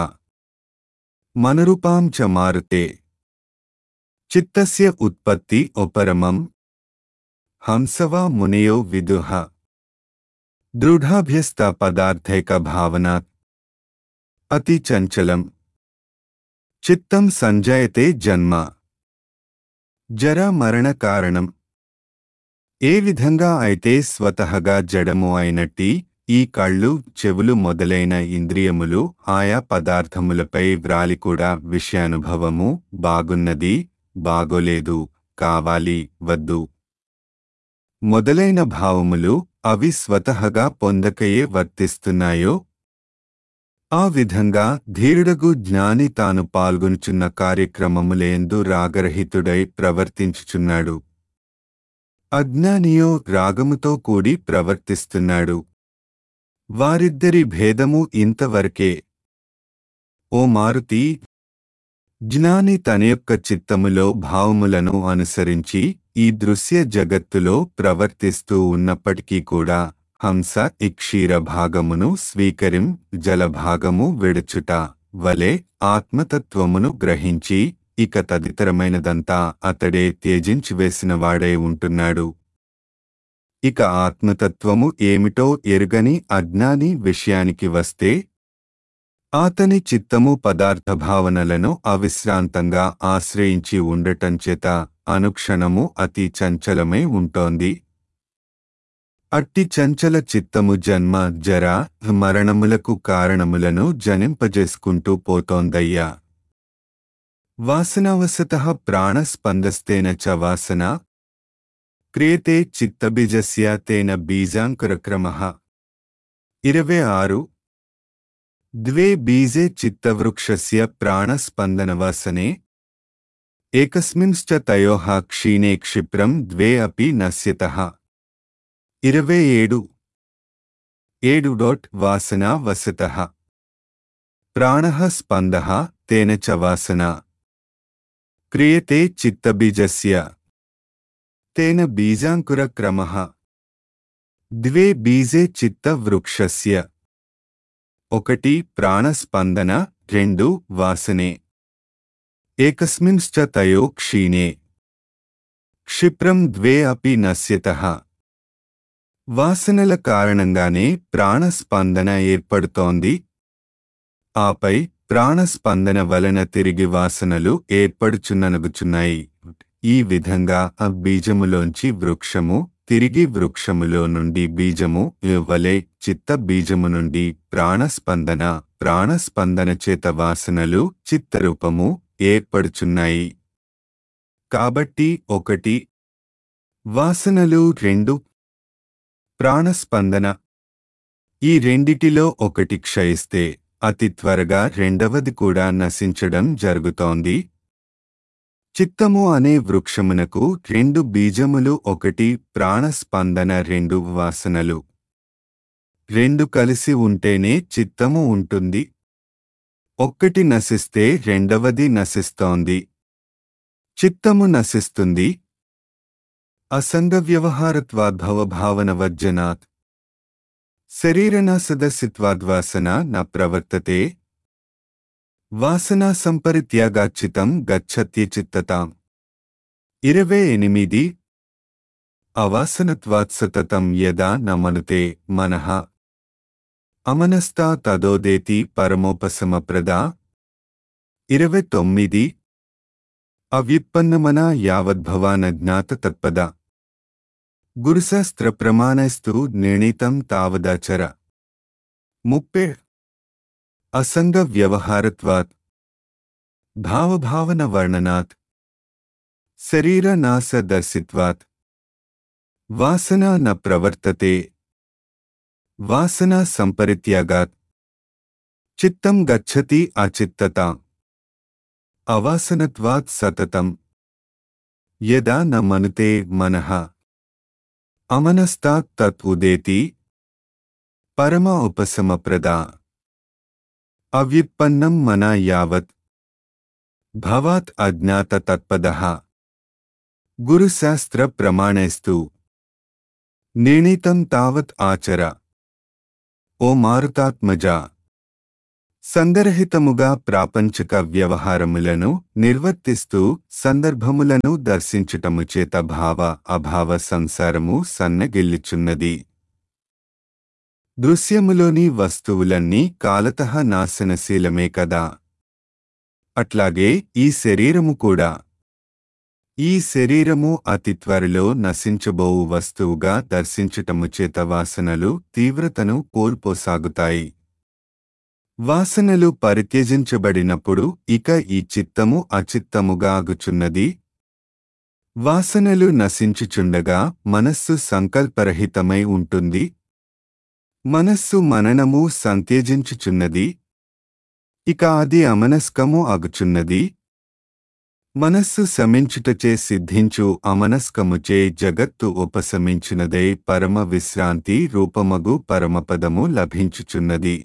మనరూపాం చ మారుతే చిత్తస్య ఉత్పత్తి ఉపరమం హంసవా మునయో విదుః. దృఢాభ్యస్త పదార్థైక భావనాత్ అతి చంచలం చిత్తం సంజయతే జన్మ జరా మరణ కారణం. ఏ విధంగా అయితే స్వతహగా జడము అయినట్టి ఈ కళ్ళు, చెవులు మొదలైన ఇంద్రియములు ఆయా పదార్థములపై వ్రాలికూడా విషయానుభవము, బాగున్నది, బాగోలేదు, కావాలి, వద్దు మొదలైన భావములు అవి స్వతహగా పొందకయే వర్తిస్తున్నాయో, ఆ విధంగా ధీరుడగు జ్ఞాని తాను పాల్గొనుచున్న కార్యక్రమములేందు రాగరహితుడై ప్రవర్తించుచున్నాడు. అజ్ఞానియో రాగముతో కూడి ప్రవర్తిస్తున్నాడు. వారిద్దరి భేదము ఇంతవరకే. ఓ మారుతి, జ్ఞాని తన యొక్క చిత్తములో భావములను అనుసరించి ఈ దృశ్య జగత్తులో ప్రవర్తిస్తూ ఉన్నప్పటికీ కూడా హంస ఈ క్షీర భాగమును స్వీకరిం జలభాగము విడుచుట వలె ఆత్మతత్వమును గ్రహించి ఇక తదితరమైనదంతా అతడే త్యజించివేసినవాడై ఉంటున్నాడు. ఇక ఆత్మతత్వము ఏమిటో ఎరుగని అజ్ఞాని విషయానికి వస్తే, అతని చిత్తము పదార్థ భావనలను అవిశ్రాంతంగా ఆశ్రయించి ఉండటంచేత అనుక్షణము అతి చంచలమై ఉంటోంది. అట్టి చంచల చిత్తము జన్మ, జర, మరణములకు కారణములను జనింపజేసుకుంటూ పోతోందయ్యా. వాసనావశతః ప్రాణస్పందస్తేన చ వాసన క్రియతే చిత్తబీజస్య తేన బీజాంకురక్రమః. ఇరవై ఆరు ద్వే బీజే చిత్తవృక్షస్య ప్రాణస్పందనవాసనే ఏకస్మింశ్చ తయోః క్షీణే క్షిప్రం ద్వే అపి నశ్యతః. ఇరవై ఏడు ఏడు డోట్ వాసనా వసతః ప్రాణః స్పందః తేన చ వాసనా క్రియతే చిత్తబీజస్య తేన బీజాంకురక్రమః. ద్వే బీజే చిత్తవృక్షస్య. ఒకటి ప్రాణస్పందన, రెండు వాసనే. ఏకస్మింశ్చ తయో క్షీణే క్షిప్రం ద్వే అపి నశ్యతః. వాసనల కారణంగానే ప్రాణస్పందన ఏర్పడుతోంది. ఆపై ప్రాణస్పందన వలన తిరిగి వాసనలు ఏర్పడుచున్ననగుచున్నాయి. ఈ విధంగా ఆ బీజములోంచి వృక్షము, తిరిగి వృక్షములో నుండి బీజము వలె చిత్త బీజము నుండి ప్రాణస్పందన, ప్రాణస్పందన చేత వాసనలు చిత్తరూపము ఏర్పడుచున్నాయి. కాబట్టి ఒకటి వాసనలు, రెండు ప్రాణస్పందన. ఈ రెండిటిలో ఒకటి క్షయిస్తే అతి త్వరగా రెండవది కూడా నశించడం జరుగుతోంది. చిత్తము అనే వృక్షమునకు రెండు బీజములు, ఒకటి ప్రాణస్పందన, రెండు వాసనలు. రెండు కలిసి ఉంటేనే చిత్తము ఉంటుంది. ఒక్కటి నశిస్తే రెండవది నశిస్తోంది. చిత్తము నశిస్తుంది. అసంగ వ్యవహారత్వాద్భవభావనవజ్జనాత్ శరీరనాసదసిత్వాద్వాసన న ప్రవర్తతే. వాసనా సంపరిత్యాగాచ్చితం గచ్చత్యచిత్తతాం. ఇరవై ఎనిమిది. అవాసనత్వాత్ సతతం యదా న మనుతే మనః అమనస్తా తదోదేతి పరమోపశమప్రదా. ఇరవై తొమ్మిది. అవ్యుత్పన్నమనా యావద్భవానజ్ఞాత తత్పద గురుశాస్త్ర ప్రమాణైస్తు నిర్ణీతం తావదాచర. ముప్పై. అసంగ వ్యవహారత్వాత్ భావభావన వర్ణనాత్ శరీర నాస దర్శిత్వాత్ వాసనా న ప్రవర్తతే. వాసనా సంపరిత్యాగాత్ చిత్తం గచ్చతి అచిత్తతా. అవాసనత్వాత్ సతతం యదా న మనుతే మనః అమనస్తాత్ తత్ ఉదేతి పరమ ఉపశమప్రదా. అవ్యుత్పన్నం మనా యావత్ భవాత్ అజ్ఞాత తత్పదః గురుశాస్త్ర ప్రమాణైస్తు నిర్ణీతం తావత్ ఆచర. ఓ మారుతాత్మజా, సందర్హితముగా ప్రాపంచక వ్యవహారములను నిర్వర్తిస్తూ సందర్భములను దర్శించుటము చేత భావ అభావ సంసారము సన్నగిల్లుచున్నది. దృశ్యములోని వస్తువులన్నీ కాలతః నాశనశీలమే కదా. అట్లాగే ఈ శరీరము కూడా. ఈ శరీరము అతి త్వరలో నశించబోవు వస్తువుగా దర్శించుటము చేత వాసనలు తీవ్రతను కోల్పోసాగుతాయి. వాసనలు పరిత్యజించబడినప్పుడు ఇక ఈ చిత్తము అచిత్తముగా అగుచున్నది. వాసనలు నశించుచుండగా మనస్సు సంకల్పరహితమై ఉంటుంది. మనస్సు మననము సంత్యజించుచున్నది. ఇక అది అమనస్కము అగుచున్నది. మనస్సు శమించుటచే సిద్ధించు అమనస్కముచే జగత్తు ఉపశమించినదై పరమ విశ్రాంతి రూపమగు పరమపదము లభించుచున్నది.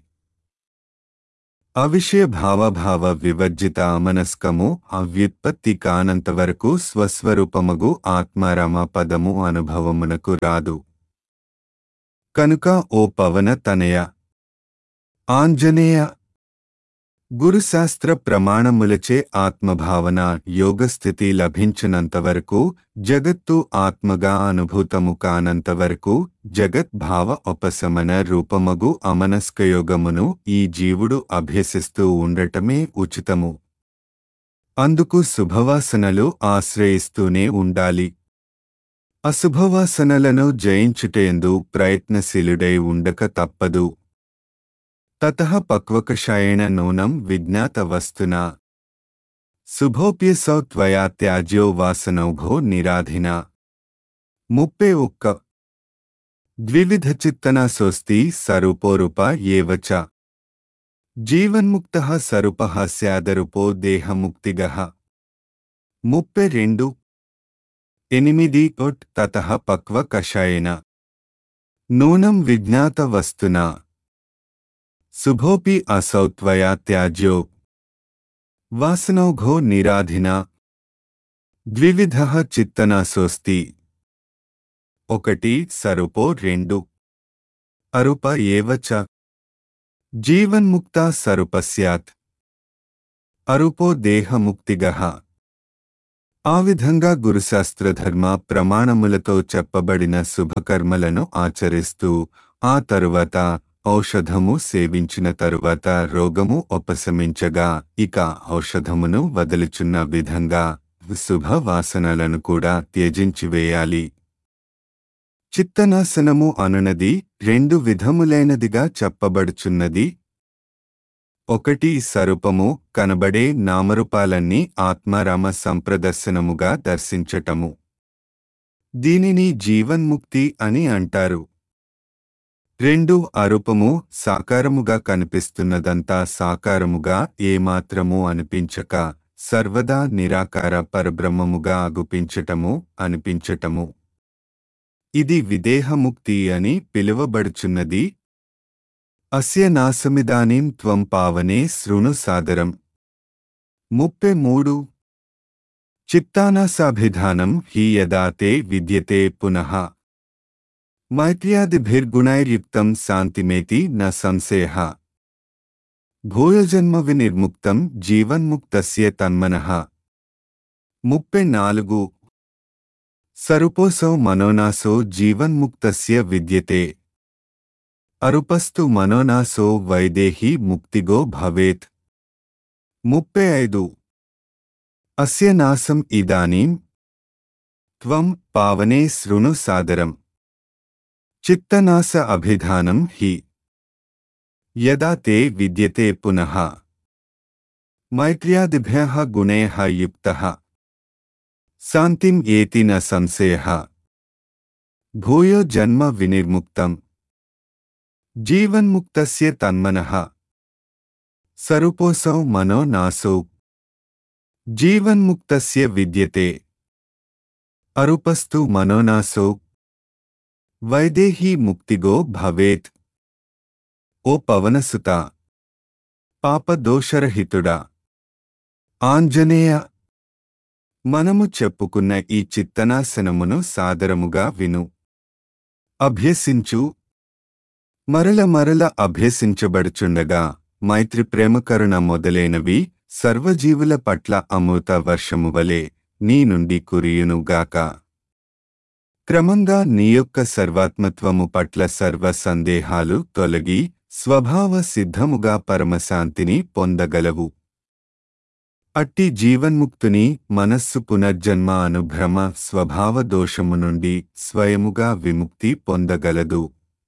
అవిషయ భావభావ వివర్జిత అమనస్కము అవ్యుత్పత్తి కానంతవరకు స్వస్వరూపమగు ఆత్మారామ పదము అనుభవమునకు రాదు. కనుక ఓ పవన తనయ ఆంజనేయ, గురుశాస్త్ర ప్రమాణములచే ఆత్మభావన యోగస్థితి లభించినంతవరకు, జగత్తు ఆత్మగా అనుభూతము కానంతవరకు జగద్భావ ఉపశమన రూపమగు అమనస్కయోగమును ఈ జీవుడు అభ్యసిస్తూ ఉండటమే ఉచితము. అందుకు శుభవాసనలు ఆశ్రయిస్తూనే ఉండాలి. అశుభవాసనలను జయించుటయందు ప్రయత్నశీలుడై ఉండక తప్పదు. తతః పక్వకషాయేణ నూనం విజ్ఞాత వస్తునా శుభోప్యసౌ త్వయా త్యాజ్యో వాసనౌఘో నిరాధినా. ముప్పై ఒక్క. ద్వివిధ చిత్తనా సోస్తి సరూపోరూప ఏవ చ జీవన్ముక్తః సరూపః స్యాదరూపో దేహముక్తిగః. ముప్పై రెండు. ఎనిమిది. ఒట్ తతః పక్వ కషాయేన నూనం విజ్ఞాత వస్తునా శుభోపి అసౌ త్వయా త్యాజ్యో వాసనౌఘో నిరాధినా. ద్వివిధః చిత్తనా సోస్తి. ఒకటి సరూపో, రెండు అరూప ఏవ చ. జీవన్ముక్తా సరుపస్యాత్ అరూపో దేహముక్తిగః. ఆ విధంగా గురుశాస్త్రధర్మ ప్రమాణములతో చెప్పబడిన శుభకర్మలను ఆచరిస్తూ ఆ తరువాత ఔషధము సేవించిన తరువాత రోగము ఉపశమించగా ఇక ఔషధమును వదలుచున్న విధంగా శుభ వాసనలను కూడా త్యజించివేయాలి. చిత్తనాశనము అనునది రెండు విధములైనదిగా చెప్పబడుచున్నది. ఒకటి సరూపము కనబడే నామరూపాలన్నీ ఆత్మారామ సంప్రదర్శనముగా దర్శించటము. దీనిని జీవన్ముక్తి అని అంటారు. రెండు అరూపము సాకారముగా కనిపిస్తున్నదంతా సాకారముగా ఏమాత్రము అనిపించక సర్వదా నిరాకార పరబ్రహ్మముగా అగుపించటము అనిపించటము. ఇది విదేహముక్తి అని పిలువబడుచున్నది. అస్య నాసమిదానీం త్వం పావనే శృణు సాదరం. ముప్పై మూడు. చిత్తానాసాభిధానం హి యదా తే విద్యతే పునః మైత్ర్యాదిభిర్గుణైర్యుక్తం శాంతిమేతి న సంశయః. భూయజన్మ వినిర్ముక్తం జీవన్ముక్తస్య తన్మనః. ముప్పై నాలుగు. సరూపోసౌ మనోనాసో జీవన్ముక్తస్య విద్యతే అరూపస్తు మనోనాసో వైదేహి ముక్తిగో భవేత్. ముప్పై ఐదు. అస్య నాసం ఇదానీం త్వం పావనే శృణు సాదరం. చిత్తనాస అభిధానం హి యదా తే విద్యతే పునః మైత్ర్యాదిభ్యః గుణైః యుక్తః శాంతిం ఏతి న సంశయః. భూయో జన్మ వినిర్ముక్తం జీవన్ముక్తస్య తన్మనః. సరూపోసౌ మనో నాసౌ జీవన్ముక్తస్య విద్యతే అరూపస్తు మనోనాసో వైదేహి ముక్తిగో భవేత్. ఓ పవనసుత, పాపదోషరహితుడా, ఆంజనేయ, మనము చెప్పుకున్న ఈ చిత్తనాశనమును సాదరముగా విను, అభ్యసించు. మరల మరల అభ్యసించబడుచుండగా మైత్రి ప్రేమకరుణ మొదలైనవి సర్వజీవుల పట్ల అమృత వర్షము వలె నీ నుండి కురియునుగాక. క్రమంగా నీ యొక్క సర్వాత్మత్వము పట్ల సర్వ సందేహాలు తొలగి స్వభావ సిద్ధముగా పరమశాంతిని పొందగలవు. అట్టి జీవన్ముక్తుని మనస్సు పునర్జన్మ అనుభ్రమ స్వభావ దోషము నుండి స్వయముగా విముక్తి పొందగలదు.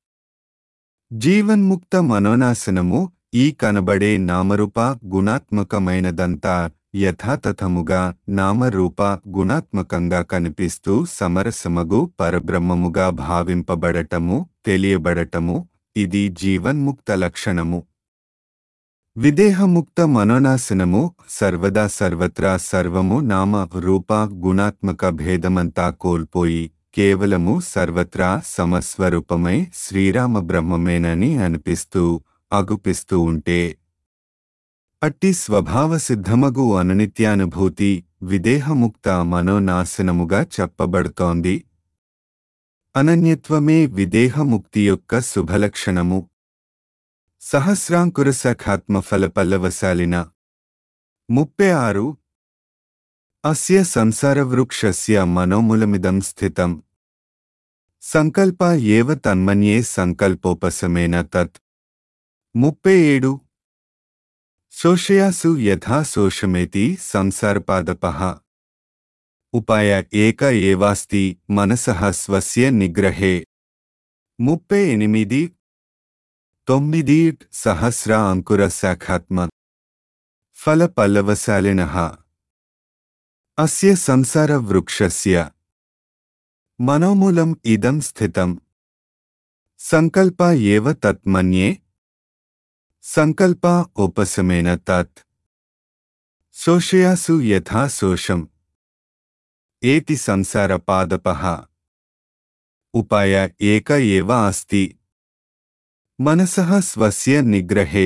జీవన్ముక్త మనోనాశనము ఈ కనబడే నామరూప గుణాత్మకమైనదంతా యథాతథముగా నామరూప గుణాత్మకంగా కనిపిస్తూ సమరసమగు పరబ్రహ్మముగా భావింపబడటము, తెలియబడటము, ఇది జీవన్ముక్త లక్షణము. విదేహముక్త మనోనాశనము సర్వదా సర్వత్రా సర్వము నామ రూప గుణాత్మక భేదమంతా కోల్పోయి కేవలము సర్వత్రా సమస్వరూపమై శ్రీరామ బ్రహ్మమేనని అనిపిస్తూ అగుపిస్తూ ఉంటే అట్టి స్వభావ సిద్ధమగు అనునిత్యానుభూతి విదేహముక్త మనోనాశనముగా చెప్పబడుతోంది. అనన్యత్వమే విదేహముక్తి యొక్క శుభలక్షణము. సహస్రాంకుర సఖాత్మఫల పల్లవశాలిన. ముప్పై ఆరు. అస్య సంసారవృక్షస్య మనోమూలమిదం స్థితం సంకల్ప ఏవ తన్మన్యే సంకల్పోపశమేన తత్. ముప్పై ఏడు. శోషయాసు యథా శోషమేతి సంసారపాదపః ఉపాయ ఏక ఏవాస్తి మనసః స్వస్య నిగ్రహే. ముప్పై ఎనిమిది. తొమ్మిది. సహస్ర అంకుర శాఖాత్మ ఫల పల్లవశాలినః అస్య సంసార వృక్షస్య మనోమూలం ఇదం స్థితం సంకల్ప ఏవ తత్ మన్యే సంకల్ప ఉపశమేన తత్. శోషయాసు యథా శోషం ఏతి సంసార పాదపః ఉపాయ ఏక ఏవ అస్తి మనసః స్వస్య నిగ్రహే.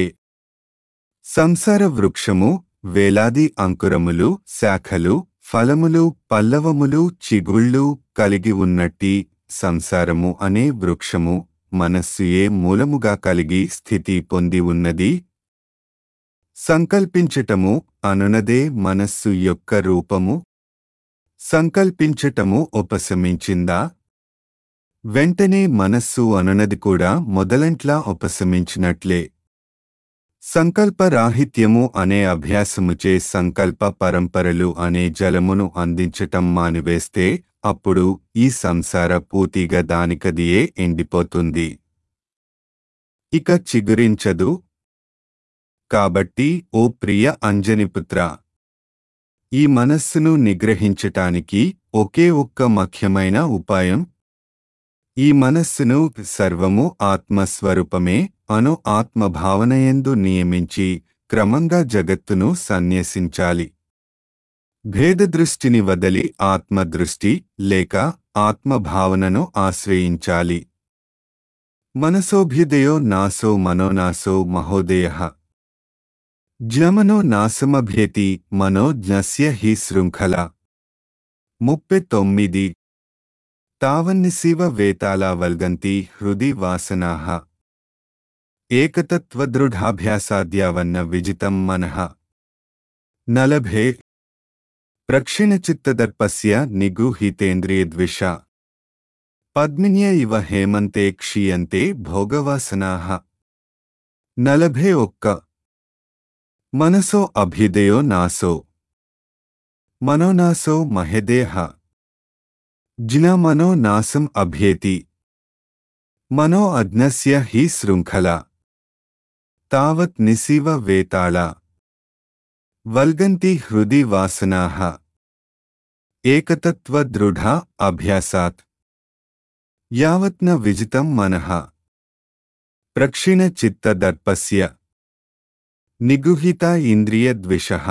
సంసార వృక్షము వేలాది అంకురములు, శాఖలు, ఫలములు, పల్లవములు, చిగుళ్ళు కలిగి ఉన్నట్టి సంసారము అనే వృక్షము మనస్సు ఏ మూలముగా కలిగి స్థితి పొంది ఉన్నది? సంకల్పించటము అనునదే మనస్సు యొక్క రూపము. సంకల్పించటము ఉపశమించిందా? వెంటనే మనస్సు అనునది కూడా మొదలంట్లా ఉపశమించినట్లే. సంకల్పరాహిత్యము అనే అభ్యాసముచే సంకల్ప పరంపరలు అనే జలమును అందించటం మానివేస్తే అప్పుడు ఈ సంసార పూర్తిగా దానికదియే ఎండిపోతుంది, ఇక చిగురించదు. కాబట్టి ఓ ప్రియ అంజనిపుత్ర, ఈ మనస్సును నిగ్రహించటానికి ఒకే ఒక్క ముఖ్యమైన ఉపాయం. ఈ మనస్సును సర్వము ఆత్మస్వరూపమే అను ఆత్మభావనయందు నియమించి క్రమంగా జగత్తును సన్యసించాలి. భేదదృష్టిని వదలి ఆత్మదృష్టి లేక ఆత్మభావనను ఆశ్రయించాలి. మనసోభ్యుదయో నాసో మనోనాసో మహోదయః జ్ఞమనో నాశమభ్యేతి మనో జ్ఞస్య హి శృంఖల. ముప్పై తొమ్మిది. తావన్నిశివ వేతాళా వల్గంతి హృది వాసనాః ఏకతత్వదృఢాభ్యాసాద్యావన్న విజితం మనః నలభే ప్రక్షిణచిత్తదర్పస్య నిగృహీతేంద్రియద్విష పద్మిన్య ఇవ హేమంతే క్షీయంతే భోగవాసనాః. నలభై ఒక్క. మనసో అభ్యుదయో నాసో మనోనాసో మహేదేహ జ్ఞమనో నాశం అభ్యేతి మనో అజ్ఞస్య హి శృంఖల. తావత్ నిశివ వేతాళా వల్గంతి హృది వాసనాః ఏకతత్వదృఢ అభ్యాసాత్ యావత్ న విజితం మనః ప్రక్షిణచిత్తదర్పస్య నిగృహీత ఇంద్రియద్విషః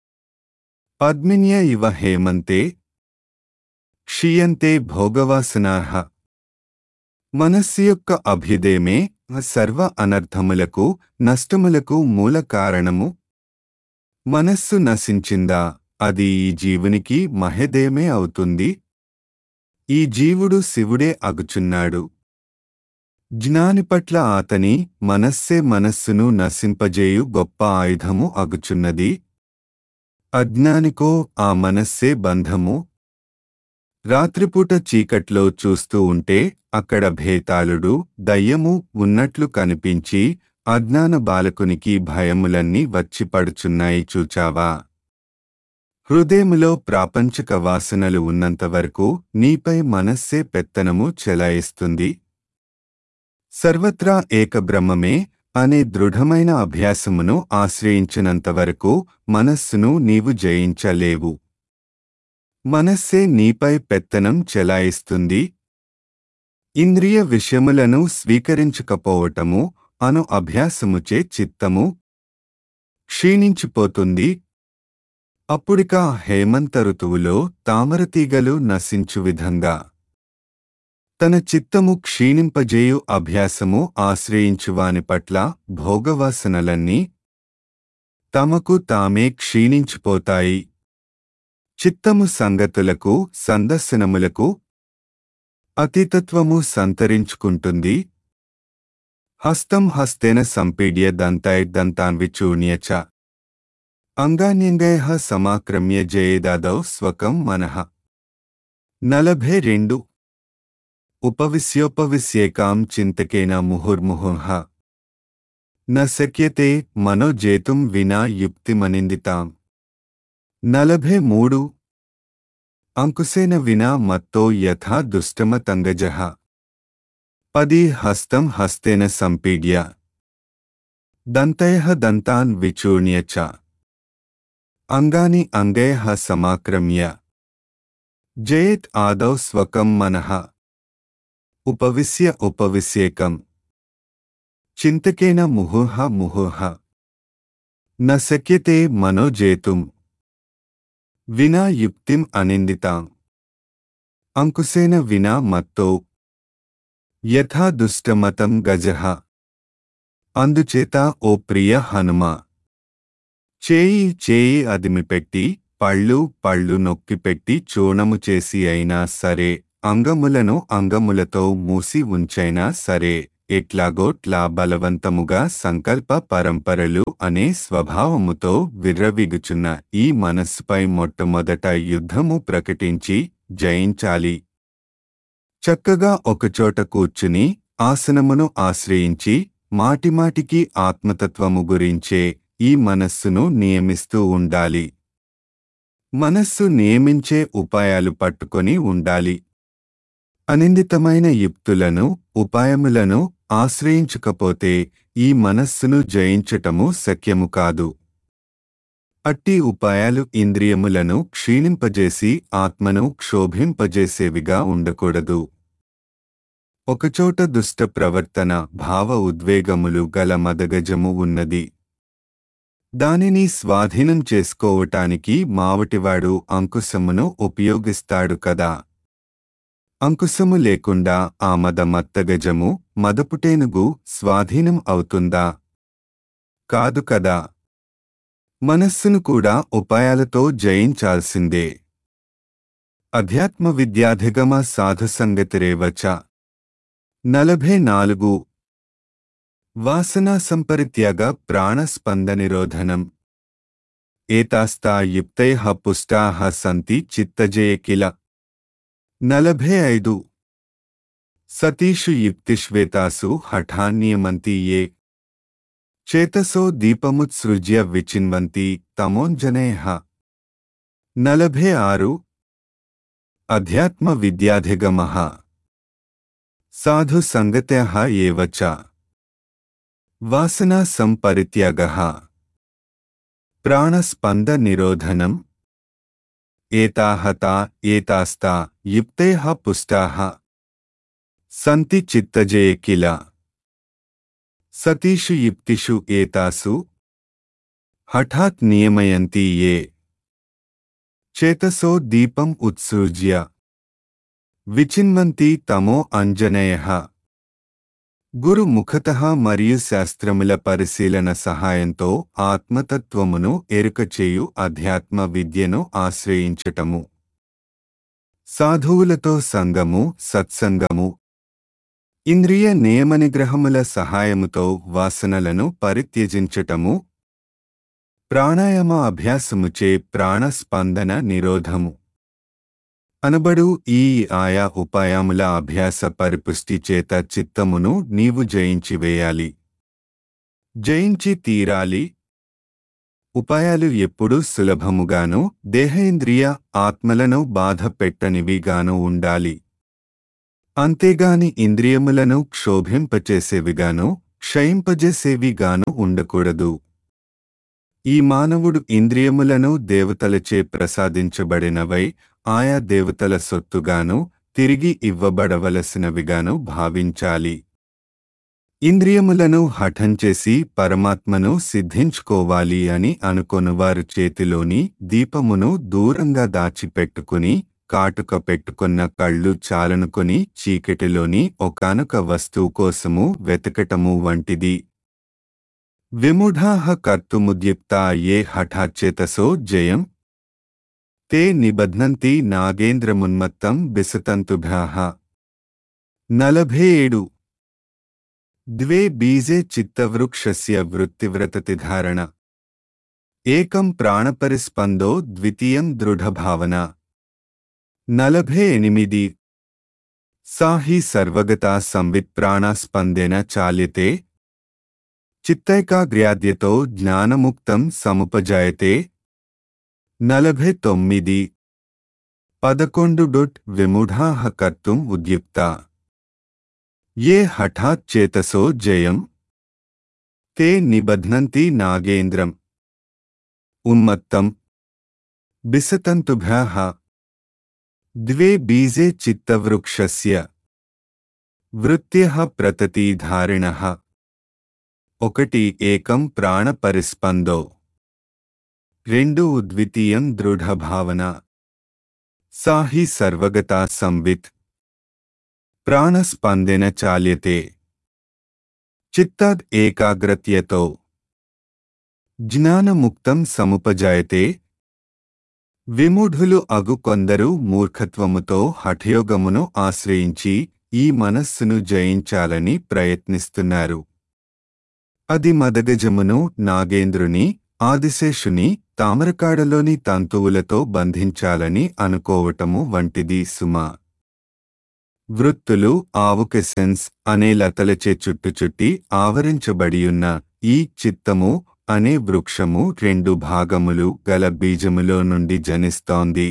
పద్మిన్య ఇవ హేమంతే క్షీయంతే భోగవాసనాః. మనస్సు యొక్క అభ్యుదయమే సర్వ అనర్థములకు నష్టములకు మూల కారణము. మనస్సు నశించిందా అది ఈ జీవునికి మహేదయమే అవుతుంది. ఈ జీవుడు శివుడే అగుచున్నాడు. జ్ఞాని పట్ల అతని మనస్సే మనస్సును నశింపజేయు గొప్ప ఆయుధము అగుచున్నది. అజ్ఞానికో ఆ మనస్సే బంధము. రాత్రిపూట చీకట్లో చూస్తూ ఉంటే అక్కడ భేతాళుడు దయ్యము ఉన్నట్లు కనిపించి అజ్ఞాన బాలకునికి భయములన్నీ వచ్చి పడుచున్నాయి చూచావా? హృదయములో ప్రాపంచిక వాసనలు ఉన్నంతవరకు నీపై మనస్సే పెత్తనము చెలాయిస్తుంది. సర్వత్రా ఏక బ్రహ్మమే అనే దృఢమైన అభ్యాసమును ఆశ్రయించినంతవరకు మనస్సును నీవు జయించలేవు. మనస్సే నీపై పెత్తనం చెలాయిస్తుంది. ఇంద్రియ విషయములను స్వీకరించకపోవటము అను అభ్యాసముచే చిత్తము క్షీణించిపోతుంది. అప్పుడిక హేమంత ఋతువులో తామరతీగలు నశించు విధంగా తన చిత్తము క్షీణింపజేయు అభ్యాసము ఆశ్రయించువాని పట్ల భోగవాసనలన్నీ తమకు తామే క్షీణించిపోతాయి. చిత్తము సంగతులకు సందర్శనములకు అతీతత్వము సంతరించుకుంటుంది. హస్తం హస్తేన సంపీడ్య దంతైర్దంతాన్విచూర్ణ్య చ అంగాన్యంగైః సమాక్రమ్య జయేదాదౌ స్వకం మనః. నలభై రెండు. ఉపవిశ్యోపవిశ్యేకాం చింతకేన ముహుర్ముహుః న శక్యతే మనోజేతుం వినా యుక్తిమనిందితాం. నలభై మూడు. అంకుశేన వినా మత్తో యథా దుష్టమతంగజః పది. హస్తం హస్తేన సంపీడ్య దంతైః దంతాన్ విచూర్ణ్య చ అంగాని అంగైః సమాక్రమ్య జయేత్ ఆదౌ స్వకం మనః. ఉపవిశ్య ఉపవిశ్యేకం చింతకేన ముహుః ముహుః న శక్యతే మనోజేతుం వినా యుక్తిం అనిందితాం. అంకుశేన వినా మత్తో యథా దుష్టమతం గజః. అందుచేత ఓ ప్రియ హనుమా, చేయి చేయి అదిమిపెట్టి పళ్ళు పళ్ళు నొక్కిపెట్టి చూర్ణము చేసి అయినా సరే అంగములను అంగములతో మూసి ఉంచైనా సరే ఎట్లాగోట్లా బలవంతముగా సంకల్ప పరంపరలు అనే స్వభావముతో విర్రవీగుచున్న ఈ మనస్సుపై మొట్టమొదట యుద్ధము ప్రకటించి జయించాలి. చక్కగా ఒకచోట కూర్చుని ఆసనమును ఆశ్రయించి మాటిమాటికి ఆత్మతత్వము గురించే ఈ మనస్సును నియమిస్తూ ఉండాలి. మనస్సు నియమించే ఉపాయాలు పట్టుకొని ఉండాలి. అనిందితమైన యుక్తులను ఉపాయములను ఆశ్రయించకపోతే ఈ మనస్సును జయించటము శక్యము కాదు. అట్టి ఉపాయాలు ఇంద్రియములను క్షీణింపజేసి ఆత్మను క్షోభింపజేసేవిగా ఉండకూడదు. ఒకచోట దుష్ట ప్రవర్తన భావ ఉద్వేగములు గల మదగజము ఉన్నది. దానిని స్వాధీనం చేసుకోవటానికి మావటివాడు అంకుశమును ఉపయోగిస్తాడు కదా. అంకుశము లేకుండా ఆ మద మత్తగజము మదపుటేనుగు స్వాధీనం అవుతుందా? కాదు కదా. మనస్సును కూడా ఉపాయాలతో జయించాల్సిందే. అధ్యాత్మ విద్యాధిగమ సాధుసంగతిరేవచ. నలభై నాలుగు. వాసనా సంపరిత్యాగ ప్రాణస్పంద నిరోధనం. ఏతాస్తా యుక్తైః పుష్టాః సంతి చిత్తజే కిల. నలభై ఐదు. సతీషు యుక్తిష్వేతాసు హఠాన్నియమంతి యే. చేతసో దీపముత్సృజ్య విచిన్వంతి తమోంజనేః. నలభై ఆరు. అధ్యాత్మ విద్యాధిగమః సాధు సంగత్యాః ఏవ చ. వాసనా సంపరిత్యాగః ప్రాణస్పంద నిరోధనం. ఏతాః తా ఏతాస్తా యుక్తైః పుష్టాః సంతి చిత్తజే కిల. సతీషు యుక్తిషు ఏతాసు హఠాత్ నియమయంతి యే. చేతసో దీపం ఉత్సృజ్య విచిన్వంతి తమో అంజనయః. గురు ముఖతః మరియు శాస్త్రముల పరిశీలన సహాయంతో ఆత్మతత్వమును ఎరుకచేయు అధ్యాత్మ విద్యను ఆశ్రయించటము. సాధువులతో సంగము సత్సంగము. ఇంద్రియ నియమనిగ్రహముల సహాయముతో వాసనలను పరిత్యజించటము. ప్రాణాయామ అభ్యాసముచే ప్రాణస్పందన నిరోధము అనబడు ఈ ఆయా ఉపాయముల అభ్యాస పరిపుష్టి చేత చిత్తమును నీవు జయించివేయాలి. జయించి తీరాలి. ఉపాయాలు ఎప్పుడూ సులభముగాను దేహేంద్రియ ఆత్మలను బాధ పెట్టనివిగాను ఉండాలి. అంతేగాని ఇంద్రియములను క్షోభింపచేసేవిగాను క్షయింపజేసేవిగాను ఉండకూడదు. ఈ మానవుడు ఇంద్రియములను దేవతలచే ప్రసాదించబడినవై ఆయా దేవతల సొత్తుగాను తిరిగి ఇవ్వబడవలసినవిగాను భావించాలి. ఇంద్రియములను హఠంచేసి పరమాత్మను సిద్ధించుకోవాలి అని అనుకొనువారు చేతిలోని దీపమును దూరంగా దాచిపెట్టుకుని కాటుక పెట్టుకున్న కళ్ళు చాలనుకొని చీకటిలోని ఒకానొక వస్తువు కోసము వెతకటము వంటిది. విమూఢాః కర్తుముద్యుక్తా యే హఠాచ్చేతసో జయం. తే నిబధ్నంతి నాగేంద్రమున్మత్తం బిసతంతుభ్యాః. నలభై ఏడు. ద్వే బీజే చిత్తవృక్షస్య వృత్తివ్రతతిధారణ. ఏకం ప్రాణపరిస్పందో ద్వితీయం దృఢభావన. నలభై ఎనిమిది. సా హి సర్వగతా సంవిత్ ప్రాణస్పందేన చాల్యతే. చిత్తైకాగ్ర్యాద్యతో జ్ఞానముక్తం సముపజాయతే. నలభై తొమ్మిది. పదకొండు. డొట్ విమూఢాః కర్తుం ఉద్యుక్తా యే హఠాత్ చేతసో జయం. తే నిబధ్నంతి నాగేంద్రం ఉన్మత్తం బిసతంతుభ్యాః. ద్వే బీజే చిత్తవృక్షస్య వృత్త్యః ప్రతతిధారిణః. ఒకటి ఏకం ప్రాణపరిస్పందో. రెండు ద్వితీయం దృఢభావన. సా హి సర్వగతా సంవిత్ ప్రాణస్పందేన చాల్యతే. చిత్తాద్ ఏకాగ్రత్యతో జ్ఞానముక్తం సముపజాయతే. విమూఢులు అగు కొందరు మూర్ఖత్వముతో హఠయోగమును ఆశ్రయించి ఈ మనస్సును జయించాలని ప్రయత్నిస్తున్నారు. అది మదగజమును, నాగేంద్రుని, ఆదిశేషుని తామరకాడలోని తంతువులతో బంధించాలని అనుకోవటము వంటిది సుమా. వృత్తులు ఆవుకెసెన్స్ అనే లతలచే చుట్టుచుట్టి ఆవరించబడియున్న ఈ చిత్తము అనే వృక్షము రెండు భాగములు గల బీజములో నుండి జనిస్తోంది.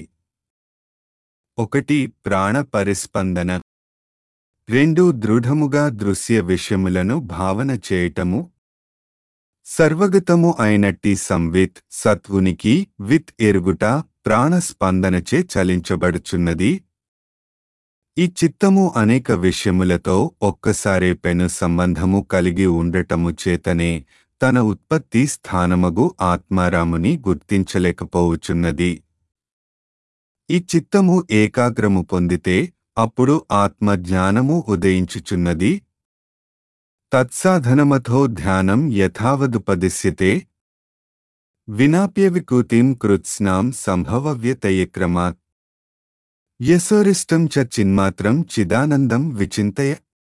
ఒకటి ప్రాణ పరిస్పందన, రెండు దృఢముగా దృశ్య విషయములను భావన చేయటము. సర్వగతము అయినట్టి సంవిత్ సత్వునికి విత్ ఎరుగుట ప్రాణస్పందనచే చలించబడుచున్నది. ఈ చిత్తము అనేక విషయములతో ఒక్కసారే పెను సంబంధము కలిగి ఉండటము చేతనే తన ఉత్పత్తి స్థానమగు ఆత్మారాముని గుర్తించలేకపోవచున్నది. ఈ చిత్తము ఏకాగ్రము పొందితే అప్పుడు ఆత్మజ్ఞానము ఉదయించుచున్నది. తత్సాధనమథో ధ్యానం యథావదుపదిశ్యతే వినాప్యవికూతిం కృత్స్నాం సంభవవ్యతయక్రమాత్ యశోరిష్టం చ చిన్మాత్రం చిదానందం విచింతయ.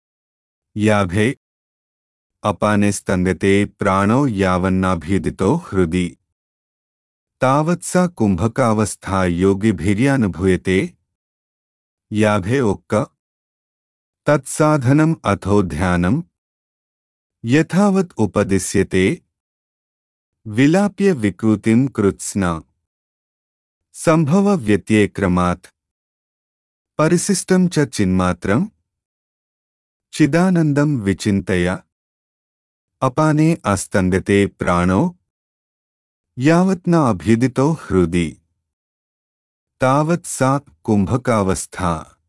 యాభై అపానే స్తంగతే ప్రాణో యావన్నాభ్యుదితో హృది తావత్సా కుంభకావస్థా యోగిభిర్యానుభూయతే. యాభై ఒక్క తత్సాధనం అథో ధ్యానం యథావత్ ఉపదిశ్యతే విలాప్య వికృతిం కృత్స్నా సంభవ వ్యత్యేక్రమాత్ పరిశిష్టం చ చిన్మాత్రం చిదానందం విచింతయ. అపానే అస్తంగతే ప్రాణో యావత్ న అభ్యుదితో హృది తావత్ సా కుంభకావస్థా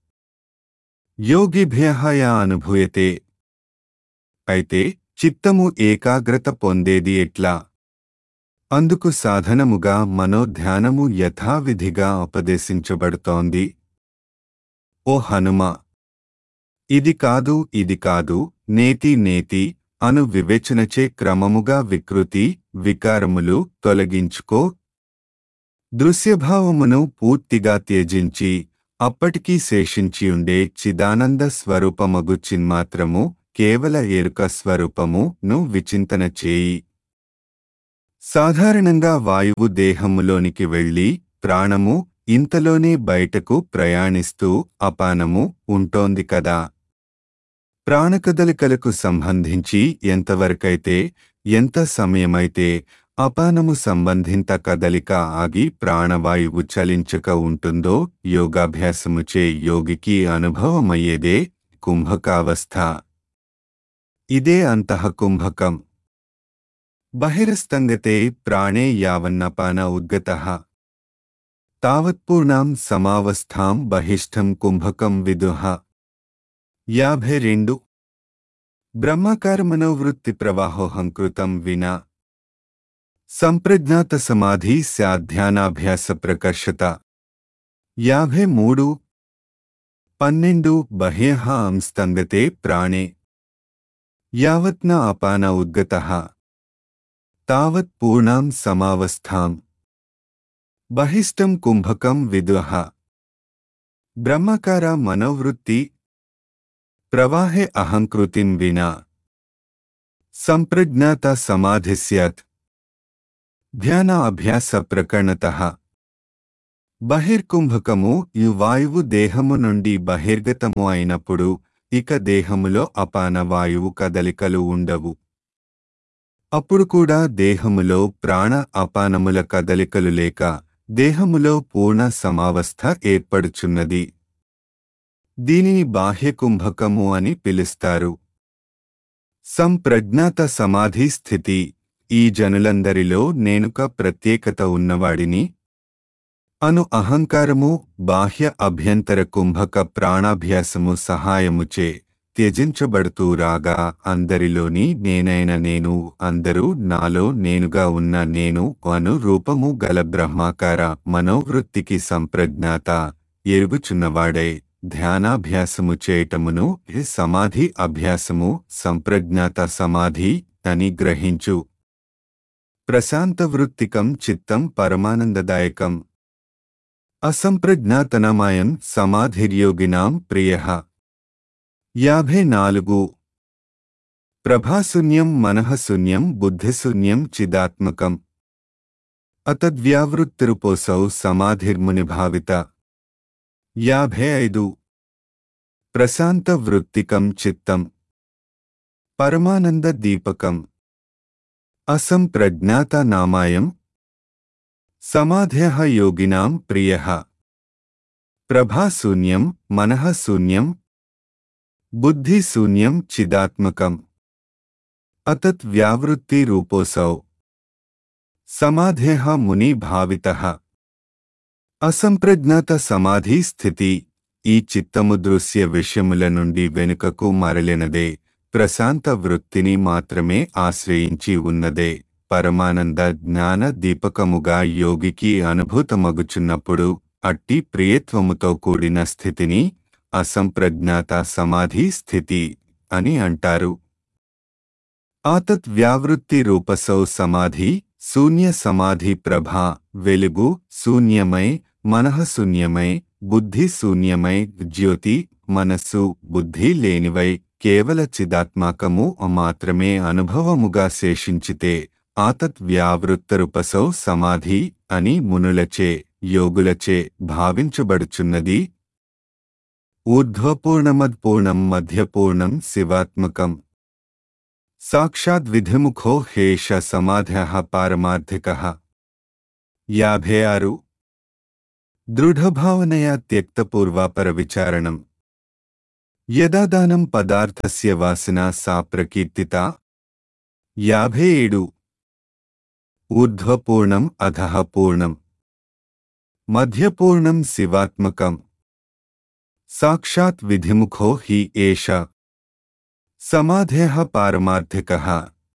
యోగిభ్యః యా అనుభూయతే. అయితే చిత్తము ఏకాగ్రత పొందేది ఎట్లా? అందుకు సాధనముగా మనోధ్యానము యథావిధిగా ఉపదేశించబడుతోంది. ఓ హనుమా, ఇది కాదు ఇది కాదు, నేతి నేతి అను వివేచనచే క్రమముగా వికృతి వికారములు తొలగించుకో. దృశ్యభావమును పూర్తిగా త్యజించి అప్పటికీ శేషించియుండే చిదానంద స్వరూపమగు చిన్మాత్రము కేవల ఎరుక స్వరూపము ను విచింతన చేయి. సాధారణంగా వాయువు దేహములోనికి వెళ్ళి ప్రాణము ఇంతలోనే బయటకు ప్రయాణిస్తూ అపానము ఉంటోంది కదా. ప్రాణకదలికలకు సంబంధించి ఎంతవరకైతే ఎంత సమయమైతే అపానము సంబంధిత కదలిక ఆగి ప్రాణవాయువు చలించక ఉంటుందో యోగాభ్యాసముచే యోగికి అనుభవమయ్యేదే కుంభకావస్థ. ఇదే అంతఃకుంభకం. బహిరస్తంగతే ప్రాణే యావన్నపాన ఉద్గతః తావత్పూర్ణాం సమావస్థాం బహిష్ఠం కుంభకం విదుః. యాభై రెండు బ్రహ్మాకార మనోవృత్తి ప్రవాహోహంకృతం వినా సంప్రజ్ఞాత సమాధి స్యాధ్యానాభ్యాస ప్రకర్షత. యాభై మూడు పన్నెండు బహ్యః అంస్తంగతే ప్రాణే యావత్ న అపాన ఉద్గతః తావత్ పూర్ణాం సమావస్థాం బహిష్టం కుంభకం విదుః. బ్రహ్మాకార మనోవృత్తి ప్రవాహే అహంకృతిం వినా సంప్రజ్ఞాత సమాధి స్యాత్ ధ్యాన అభ్యాస ప్రకరణతః. బహిర్కుంభకము ఈ వాయువు దేహము నుండి బహిర్గతము అయినప్పుడు ఇక దేహములో అపాన వాయువు కదలికలు ఉండవు. అప్పుడు కూడా దేహములో ప్రాణ అపానముల కదలికలు లేక దేహములో పూర్ణ సమావస్థ ఏర్పడుచున్నది. దీనిని బాహ్యకుంభకము అని పిలుస్తారు. సంప్రజ్ఞాత సమాధి స్థితి ఈ జనులందరిలో నేనుక ప్రత్యేకత ఉన్నవాడిని అను అహంకారము బాహ్య అభ్యంతర కుంభక ప్రాణాభ్యాసము సహాయముచే త్యజించబడుతూ రాగా అందరిలోని నేనైన నేను, అందరూ నాలో నేనుగా ఉన్న నేను అను రూపము గల బ్రహ్మాకార మనోవృత్తికి సంప్రజ్ఞాత ఎరుగుచున్నవాడై ధ్యానాభ్యాసము చేయటమును సమాధి అభ్యాసము సంప్రజ్ఞాత సమాధి అని గ్రహించు. ప్రశాంతవృత్తికం చిత్తం పరమానందదాయకం. అసంప్రజ్ఞాతనమయం సమాధిర్యోగినాం ప్రియః. యాభై నాలుగు. ప్రభాశూన్యం మనఃశూన్యం బుద్ధిశూన్యం చిదాత్మకం అతద్వ్యావృత్తిరుపోసౌ సమాధిర్మునిభావిత. యాభై ఐదు. ప్రశాంత వృత్తికం చిత్తం పరమానంద దీపకం అసంప్రజ్ఞాత నామాయం సమాధ్యః యోగినాం ప్రియః. ప్రభాశూన్యం మనఃశూన్యం బుద్ధిశూన్యం చిదాత్మకం అతత్ వ్యావృత్తి రూపోసౌ సమాధ్యః ముని భావితః. అసంప్రజ్ఞాత సమాధి స్థితి ఈ చిత్తము దృశ్య విషయముల నుండి వెనుకకు మరలినదే, ప్రశాంత వృత్తిని మాత్రమే ఆశ్రయించి ఉన్నదే, పరమానంద జ్ఞాన దీపకముగా యోగికి అనుభూతమగుచున్నప్పుడు అట్టి ప్రియత్వముతో కూడిన స్థితిని అసంప్రజ్ఞాత సమాధి స్థితి అని అంటారు. ఆతత్ వ్యావృత్తి రూపసౌ సమాధి శూన్య సమాధి ప్రభా వెలుగు శూన్యమై మనఃశూన్యమై బుద్ధి శూన్యమై జ్యోతి మనస్సు బుద్ధి లేనివై కేవల చిదాత్మాకము మాత్రమే అనుభవముగా శేషించితే ఆతత్ వ్యావృత్తరూపసౌ సమాధి అని మునులచే యోగులచే భావించబడుచున్నది. ఊర్ధ్వపూర్ణమద్పూర్ణం మధ్యపూర్ణం శివాత్మకం సాక్షాద్విధిముఖో హేష సమాధ్యః పారమార్థికః. యాభై ఆరు. దృఢభావనయా త్యక్తపూర్వాపర విచారణం యదాదానం పదార్థస్య వాసన సా ప్రకీర్తిత. యాభై ఏడు. ఊర్ధ్వపూర్ణం అధః పూర్ణం మధ్యపూర్ణం శివాత్మకం సాక్షాత్ విధిముఖో హి ఏష సమాధ్యః పారమార్థికః.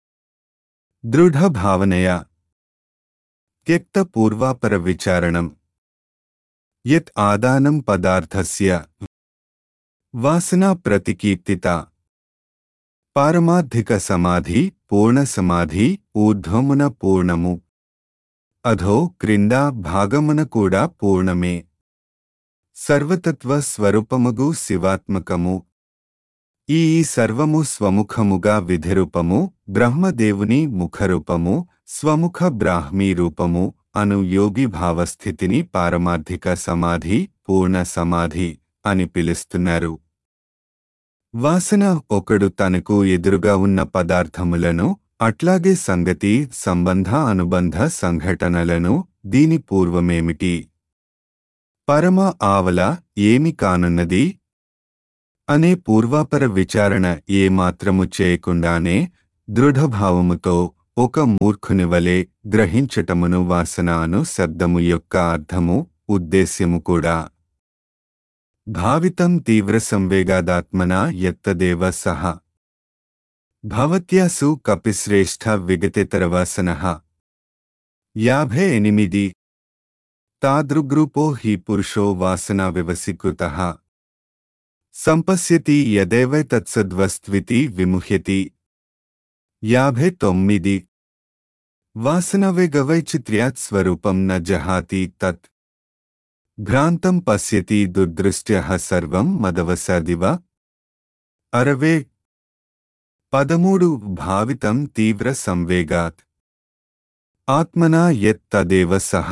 దృఢభావనయా త్యక్తపూర్వాపర విచారణం యత్ ఆదానం పదార్థస్య వాసనా ప్రతికీర్తిత. పారమార్థిక సమాధి పూర్ణ సమాధి ఊర్ధ్వమున పూర్ణము అధో క్రింద భాగమున కూడా పూర్ణమే. సర్వతత్వ స్వరూపముగు శివాత్మకము ఈ సర్వము స్వముఖముగా విధిరూపము బ్రహ్మదేవుని ముఖరూపము స్వముఖ బ్రాహ్మీ రూపము అను యోగి భావస్థితిని పారమార్థిక సమాధి పూర్ణ సమాధి అని పిలుస్తున్నారు. వాసన ఒకడు తనకు ఎదురుగా ఉన్న పదార్థములను అట్లాగే సంగతి సంబంధ అనుబంధ సంఘటనలను దీని పూర్వమేమిటి పరమ ఆవల ఏమి కానున్నది అనే పూర్వాపర విచారణ ఏమాత్రము చేయకుండానే దృఢభావముతో ఒక మూర్ఖునివలే గ్రహించటమును వాసన అను శబ్దము యొక్క అర్థము ఉద్దేశ్యము కూడా. భావితం తీవ్ర సంవేగాదాత్మనా యత్తదేవ సహ భవత్యాసు కపిశ్రేష్ఠ విగతేతరవాసనః. యాభై ఎనిమిది. తాదృగ్రూపో హి పురుషో వాసనా వివశీకృతః సంపశ్యతి యదేవైతత్సద్వస్త్వితి విముహ్యతి. యాభై తొమ్మిది. వాసనవేగవైచిత్ర్యాత్ స్వరూపం న జహాతి తత్ భ్రాంతం పశ్యతి దుర్దృష్ట్యః సర్వం మదవసాదివ. అరవై. పదమూడు. భావితం తీవ్ర సంవేగాత్ ఆత్మనా యత్ తదేవ సహ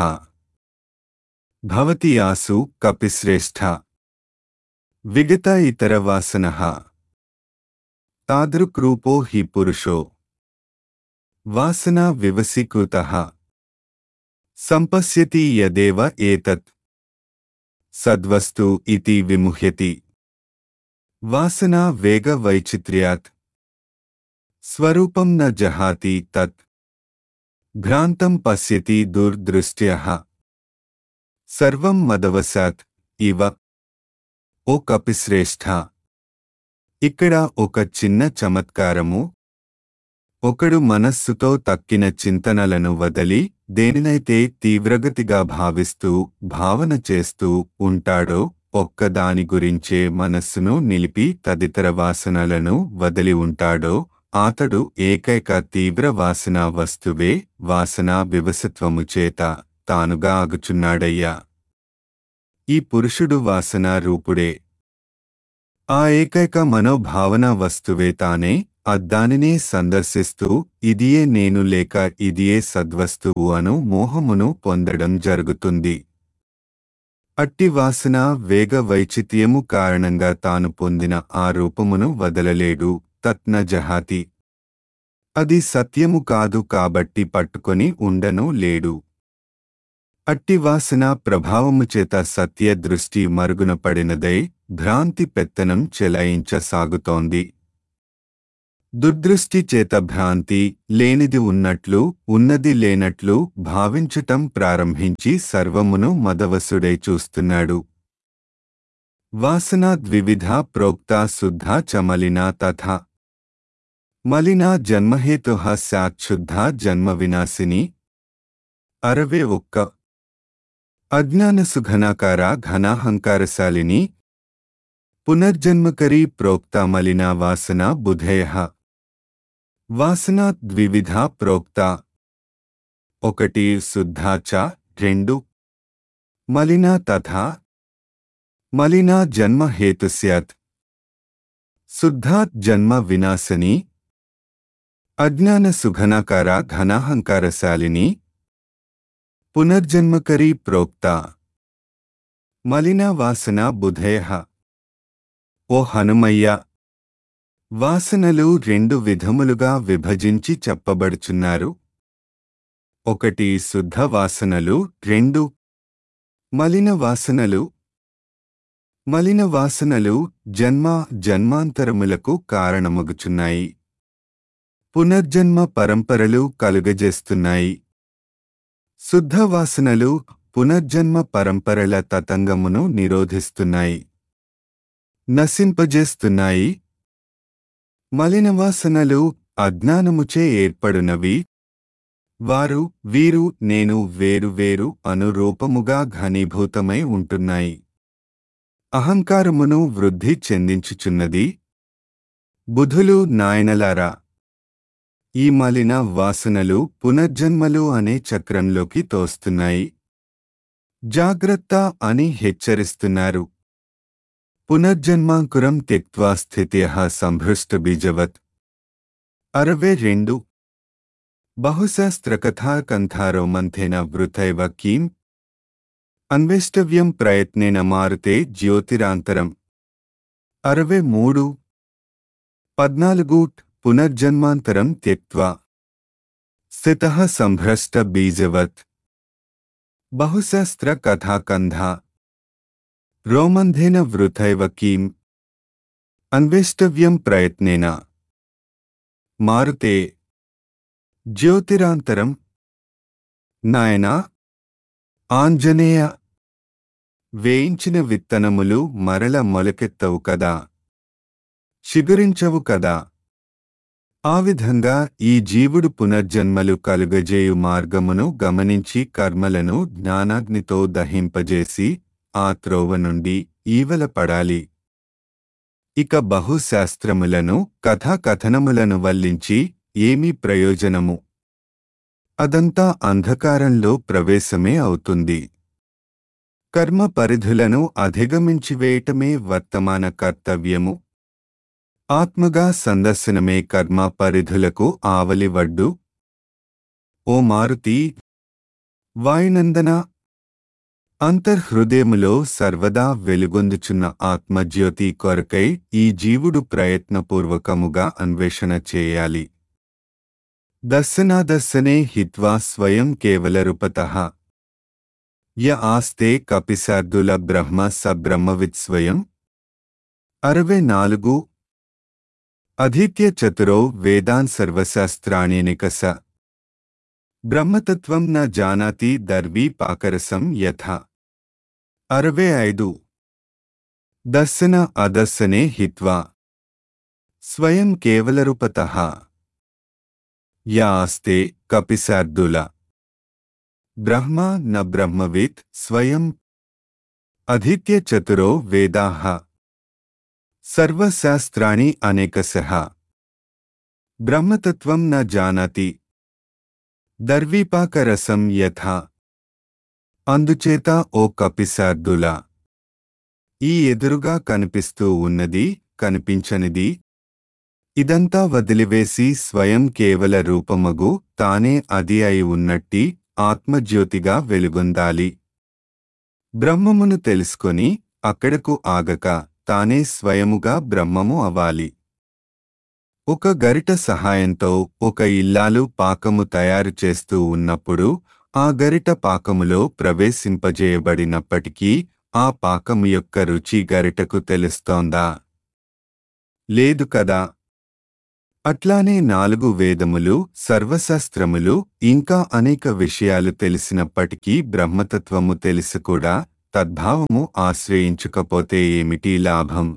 భవతి ఆసు కపిశ్రేష్ఠ విగత ఇతర వాసనః. తాదృక్రూపో హి పురుషో వాసనా వివశీకృతః సంపశ్యతి యదేవ ఏతత్ సద్వస్తు ఇతి విముహ్యతి. వాసనా వేగ వైచిత్ర్యాత్ స్వరూపం న జహాతి తత్ భ్రాంతం పశ్యతి దుర్దృష్ట్యః సర్వం మదవసాత్ ఇవ. ఓ కపిశ్రేష్ఠ, ఇక్కడ ఒక చిన్న చమత్కారము. ఒకడు మనస్సుతో తక్కిన చింతనలను వదలి దేనినైతే తీవ్రగతిగా భావిస్తూ భావన చేస్తూ ఉంటాడో ఒక్కదాని గురించే మనస్సును నిలిపి తదితర వాసనలను వదిలి ఉంటాడో ఆతడు ఏకైక తీవ్ర వాసనా వస్తువే వాసనా వివసత్వము చేత తానుగా అగుచున్నాడయ్యా. ఈ పురుషుడు వాసనా రూపుడే. ఆ ఏకైక మనోభావన వస్తువే తానే అద్దానినే సందర్శిస్తూ ఇదియే నేను లేక ఇదియే సద్వస్తువు అను మోహమును పొందడం జరుగుతుంది. అట్టి వాసన వేగ వైచిత్యము కారణంగా తాను పొందిన ఆ రూపమును వదలలేడు. తత్న జహాతి. అది సత్యము కాదు కాబట్టి పట్టుకొని ఉండను లేడు. అట్టి వాసన ప్రభావముచేత సత్య దృష్టి మరుగున పడినదై భ్రాంతి పెత్తనం చెలాయించసాగుతోంది. దుర్దృష్టి చేత భ్రాంతి లేనిది ఉన్నట్లు ఉన్నది లేనట్లు భావించటం ప్రారంభించి సర్వమును మదవసుడై చూస్తున్నాడు. వాసనా ద్వివిధ ప్రోక్తా శుద్ధా చ మలినా తథా. మలినా జన్మహేతుః స్యాత్ శుద్ధా జన్మ వినాశిని. అరవై ఒక్క. అజ్ఞాన సుఘనాకార ఘనాహంకారశాలిని. పునర్జన్మకరీ ప్రోక్తా మలినా వాసనా బుధేయః. వాసనా ద్వివిధా ప్రోక్తా. ఒకటి శుద్ధా చ, రెండు మలినా తథా. మలినా జన్మ హేతు స్యాత్. శుద్ధాత్ జన్మ వినాశని. అజ్ఞాన సుఘనాకార ఘనాహంకారశాలిని. పునర్జన్మకరీ ప్రోక్తా. మలినా వాసనా బుధేయః. ఓ హనుమయ్య, వాసనలు రెండు విధములుగా విభజించి చెప్పబడుచున్నారు. ఒకటి శుద్ధ వాసనలు, రెండు మలిన వాసనలు. మలిన వాసనలు జన్మ జన్మాంతరములకు కారణమగుచున్నాయి. పునర్జన్మ పరంపరలు కలుగజేస్తున్నాయి. శుద్ధ వాసనలు పునర్జన్మ పరంపరల తతంగమును నిరోధిస్తున్నాయి, నశింపజేస్తున్నాయి. మలినవాసనలు అజ్ఞానముచే ఏర్పడునవి. వారు వీరు నేను వేరు వేరు అను రూపముగా ఘనీభూతమై ఉంటున్నాయి. అహంకారమును వృద్ధి చెందించుచున్నది. బుధులు నాయనలారా, ఈ మలిన వాసనలు పునర్జన్మలు అనే చక్రంలోకి తోస్తున్నాయి. జాగ్రత్త అని హెచ్చరిస్తున్నారు. పునర్జన్మాంకురం త్యక్త్వా స్థిత్యః సంభృష్టబీజవత్. అరవై రెండు. బహుశాస్త్రకథా కంఠారో మంథేన వృథైవ కీం అన్వేష్టవ్యం ప్రయత్నేన మారుతే జ్యోతిరాంతరం. అరవై మూడు. పద్నాలుగు. పునర్జన్మాంతరం త్యక్త్వా స్థితః సంభ్రష్ట బీజవత్. బహుశాస్త్ర కథాకంధా రోమంధేన వృథైవ కీం అన్వేష్టవ్యం ప్రయత్నేన మారుతే జ్యోతిరాంతరం. నాయనా ఆంజనేయ, వేయించిన విత్తనములు మరల మొలకెత్తవు కదా, చిగురించవు కదా. ఆ విధంగా ఈ జీవుడు పునర్జన్మలు కలుగజేయు మార్గమును గమనించి కర్మలను జ్ఞానాగ్నితో దహింపజేసి ఆ త్రోవ నుండి ఈవల పడాలి. ఇక బహుశాస్త్రములను కథాకథనములను వల్లించి ఏమీ ప్రయోజనము? అదంతా అంధకారంలో ప్రవేశమే అవుతుంది. కర్మ పరిధులను అధిగమించివేయటమే వర్తమాన కర్తవ్యము. ఆత్మగా సందర్శనమే కర్మ పరిధులకు ఆవలి వడ్డు. ఓ మారుతి, వాయునందన, అంతర్హృదయములో సర్వదా వెలుగొందుచున్న ఆత్మజ్యోతి కొరకై ఈ జీవుడు ప్రయత్నపూర్వకముగా అన్వేషణ చేయాలి. దర్శనాదర్శనే హిత్వా స్వయం కేవలరూపతః య ఆస్తే కపిశార్దుల బ్రహ్మ స బ్రహ్మవిత్ స్వయం. అరవై నాలుగు. అధీత్య చతురో వేదాన్ సర్వశాస్త్రాణి నికష బ్రహ్మతత్వం న జానాతి దర్వీ పాకరసం యథా. అరవై ఐదు. దర్శన అదర్శనే హిత్వా స్వయం కేవలరూపతః యా ఆస్తే కపిశార్దుల బ్రహ్మ న బ్రహ్మవిత్ స్వయం. అధీత్య చతురో వేదాః సర్వశాస్త్రాణి అనేకశః బ్రహ్మతత్వం న జానాతి దర్వీపాకరసం యథా. అందుచేత ఓ కపిశార్దుల, ఈ ఎదురుగా కనిపిస్తూ ఉన్నది కనిపించనిది. ఇదంతా వదిలివేసి స్వయం కేవల రూపమగు తానే అది అయి ఉన్నట్టి ఆత్మజ్యోతిగా వెలుగొందాలి. బ్రహ్మమును తెలుసుకొని అక్కడకు ఆగక తానే స్వయముగా బ్రహ్మము అవాలి. ఒక గరిట సహాయంతో ఒక ఇల్లాలు పాకము తయారు చేస్తూ ఉన్నప్పుడు ఆ గరిట పాకములో ప్రవేశింపజేయబడినప్పటికీ ఆ పాకము యొక్క రుచి గరిటకు తెలుస్తోందా? లేదు కదా. అట్లానే నాలుగు వేదములు, సర్వశాస్త్రములు ఇంకా అనేక విషయాలు తెలిసినప్పటికీ బ్రహ్మతత్వము తెలిసి కూడా తద్భావము ఆశ్రయించకపోతే ఏమిటి లాభం?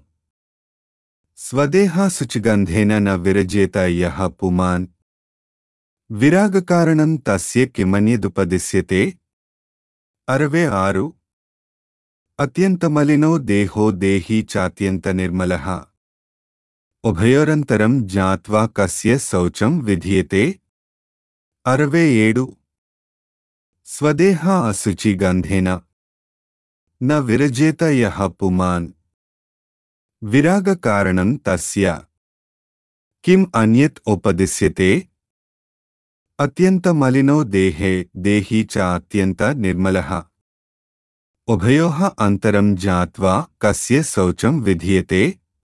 స్వదేహాశుచిగంధేన న విరజేత యః పుమాన్ విరాగకారణం తస్య కిమన్యదుపదిశ్యతే. అరవై ఆరు. అత్యంతమలినో దేహో దేహీ చాత్యంత నిర్మలః ఉభయోరంతరం జ్ఞాత్వా కస్య శౌచం విధీయతే. అరవై ఏడు. స్వదేహ అశుచి గంధేన న విరజేత యః పుమాన్ విరాగ కారణం తస్య కిం అన్యత్ ఉపదిశ్యతే. అత్యంత మలినో దేహే దేహీ చ అత్యంత నిర్మలః ఉభయోః అంతరం జ్ఞాత్వా కస్య శౌచం విధీయతే.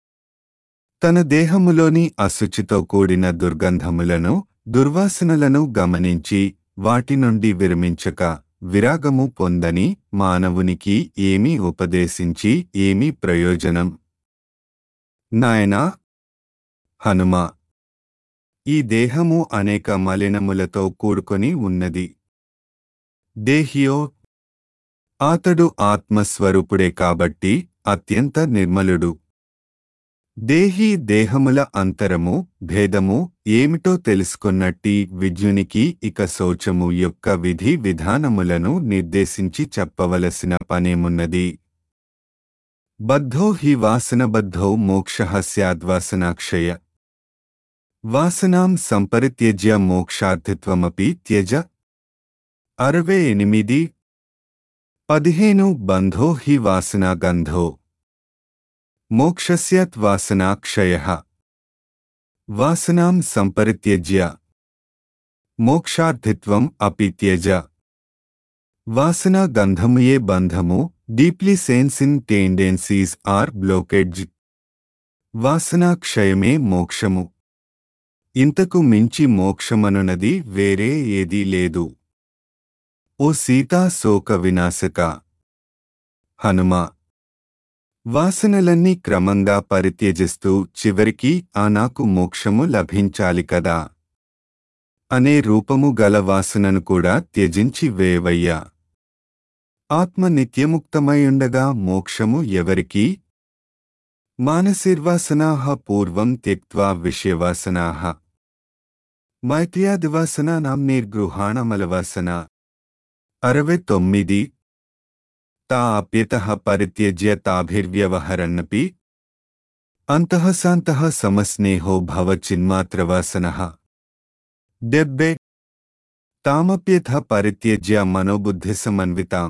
తన దేహములోని అశుచితో కూడిన దుర్గంధములను దుర్వాసనలను గమనించి వాటి నుండి విరమించక విరాగము పొందని మానవునికి ఏమీ ఉపదేశించి ఏమీ ప్రయోజనం? నాయనా హనుమా, ఈ దేహము అనేక మలినములతో కూడుకొని ఉన్నది. దేహియో అతడు ఆత్మస్వరూపుడే కాబట్టి అత్యంత నిర్మలుడు. దేహీ దేహముల అంతరము భేదము ఏమిటో తెలుసుకున్నట్టి విజ్ఞునికి ఇక శౌచము యొక్క విధి విధానములను నిర్దేశించి చెప్పవలసిన పనేమున్నది? బద్ధో హి వాసనబద్ధో మోక్షః స్యాద్వాసనాక్షయ వాసనాం సంపరిత్యజ్య మోక్షార్థిత్వమపి త్యజ. అరవై ఎనిమిది. పదిహేను. బంధో హి వాసనా గంధో మోక్షస్యాత్ వాసనాక్షయః వాసనాం సంపరిత్యజ్య మోక్షార్థిత్వం అపి త్యజ. వాసనా గంధముయే బంధము. Deeply sensing tendencies are blockage. వాసనాక్షయమే మోక్షము. ఇంతకు మించి మోక్షమనునది వేరే ఏదీ లేదు. ఓ సీతా శోక వినాశక హనుమా, వాసనలన్నీ క్రమంగా పరిత్యజిస్తూ చివరికి ఆ నాకు మోక్షము లభించాలి కదా అనే రూపము గల వాసనను కూడా త్యజించి వేవయ్యా. ఆత్మ నిత్యముక్తమైయుండగా మోక్షము ఎవరికి? మానసిర్వాసనాః పూర్వం త్యక్త్వా విషయవాసనాః మైత్ర్యాదివాసనానాం నిర్గృహాణమలవాసన. అరవై తొమ్మిది. తా అప్యతః పరిత్యజ్య తాభిర్వ్యవహరన్నపి అంతః శాంతః సమస్నేహో భవ చిన్మాత్రవాసనః. డెబ్బై. తామప్యథ పరిత్యజ్య మనోబుద్ధిసమన్వితాం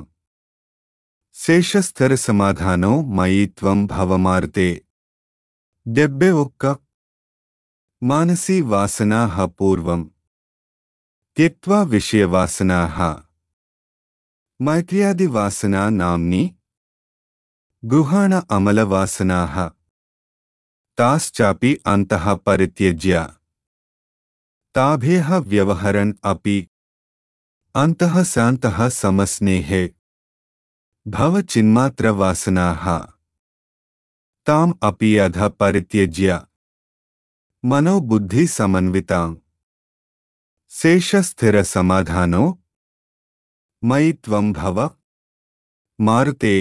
శేషస్థిర సమాధానో మయి త్వం భవమారుతే. డెబ్బై ఒక్క. మానసీ వాసనాః పూర్వం త్యక్త్వా విషయవాసనాః మైత్ర్యాది వాసనా నామ్ని గృహాణ అమలవాసనాః తాశ్చాపి అంతః పరిత్యజ్య తాభ్యః వ్యవహరన్ అపి అంతః శాంతః సమస్నేహే భవ చిన్మాత్ర వాసనాః తాం అపి అధ పరిత్యజ్య మనోబుద్ధి సమన్వితాం శేషస్థిర సమాధానో మయి త్వం భవ మారుతే.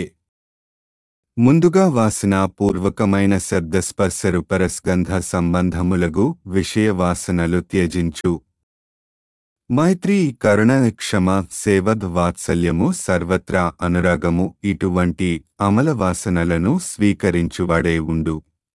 ముందుగా వాసనా పూర్వకమైన శబ్దస్పర్శరుపరస్గంధ సంబంధములగు విషయవాసనలు త్యజించు. మైత్రీ, కరుణ, క్షమ, సేవద్, వాత్సల్యము, సర్వత్రా అనురాగము ఇటువంటి అమల వాసనలను స్వీకరించువాడే ఉండు.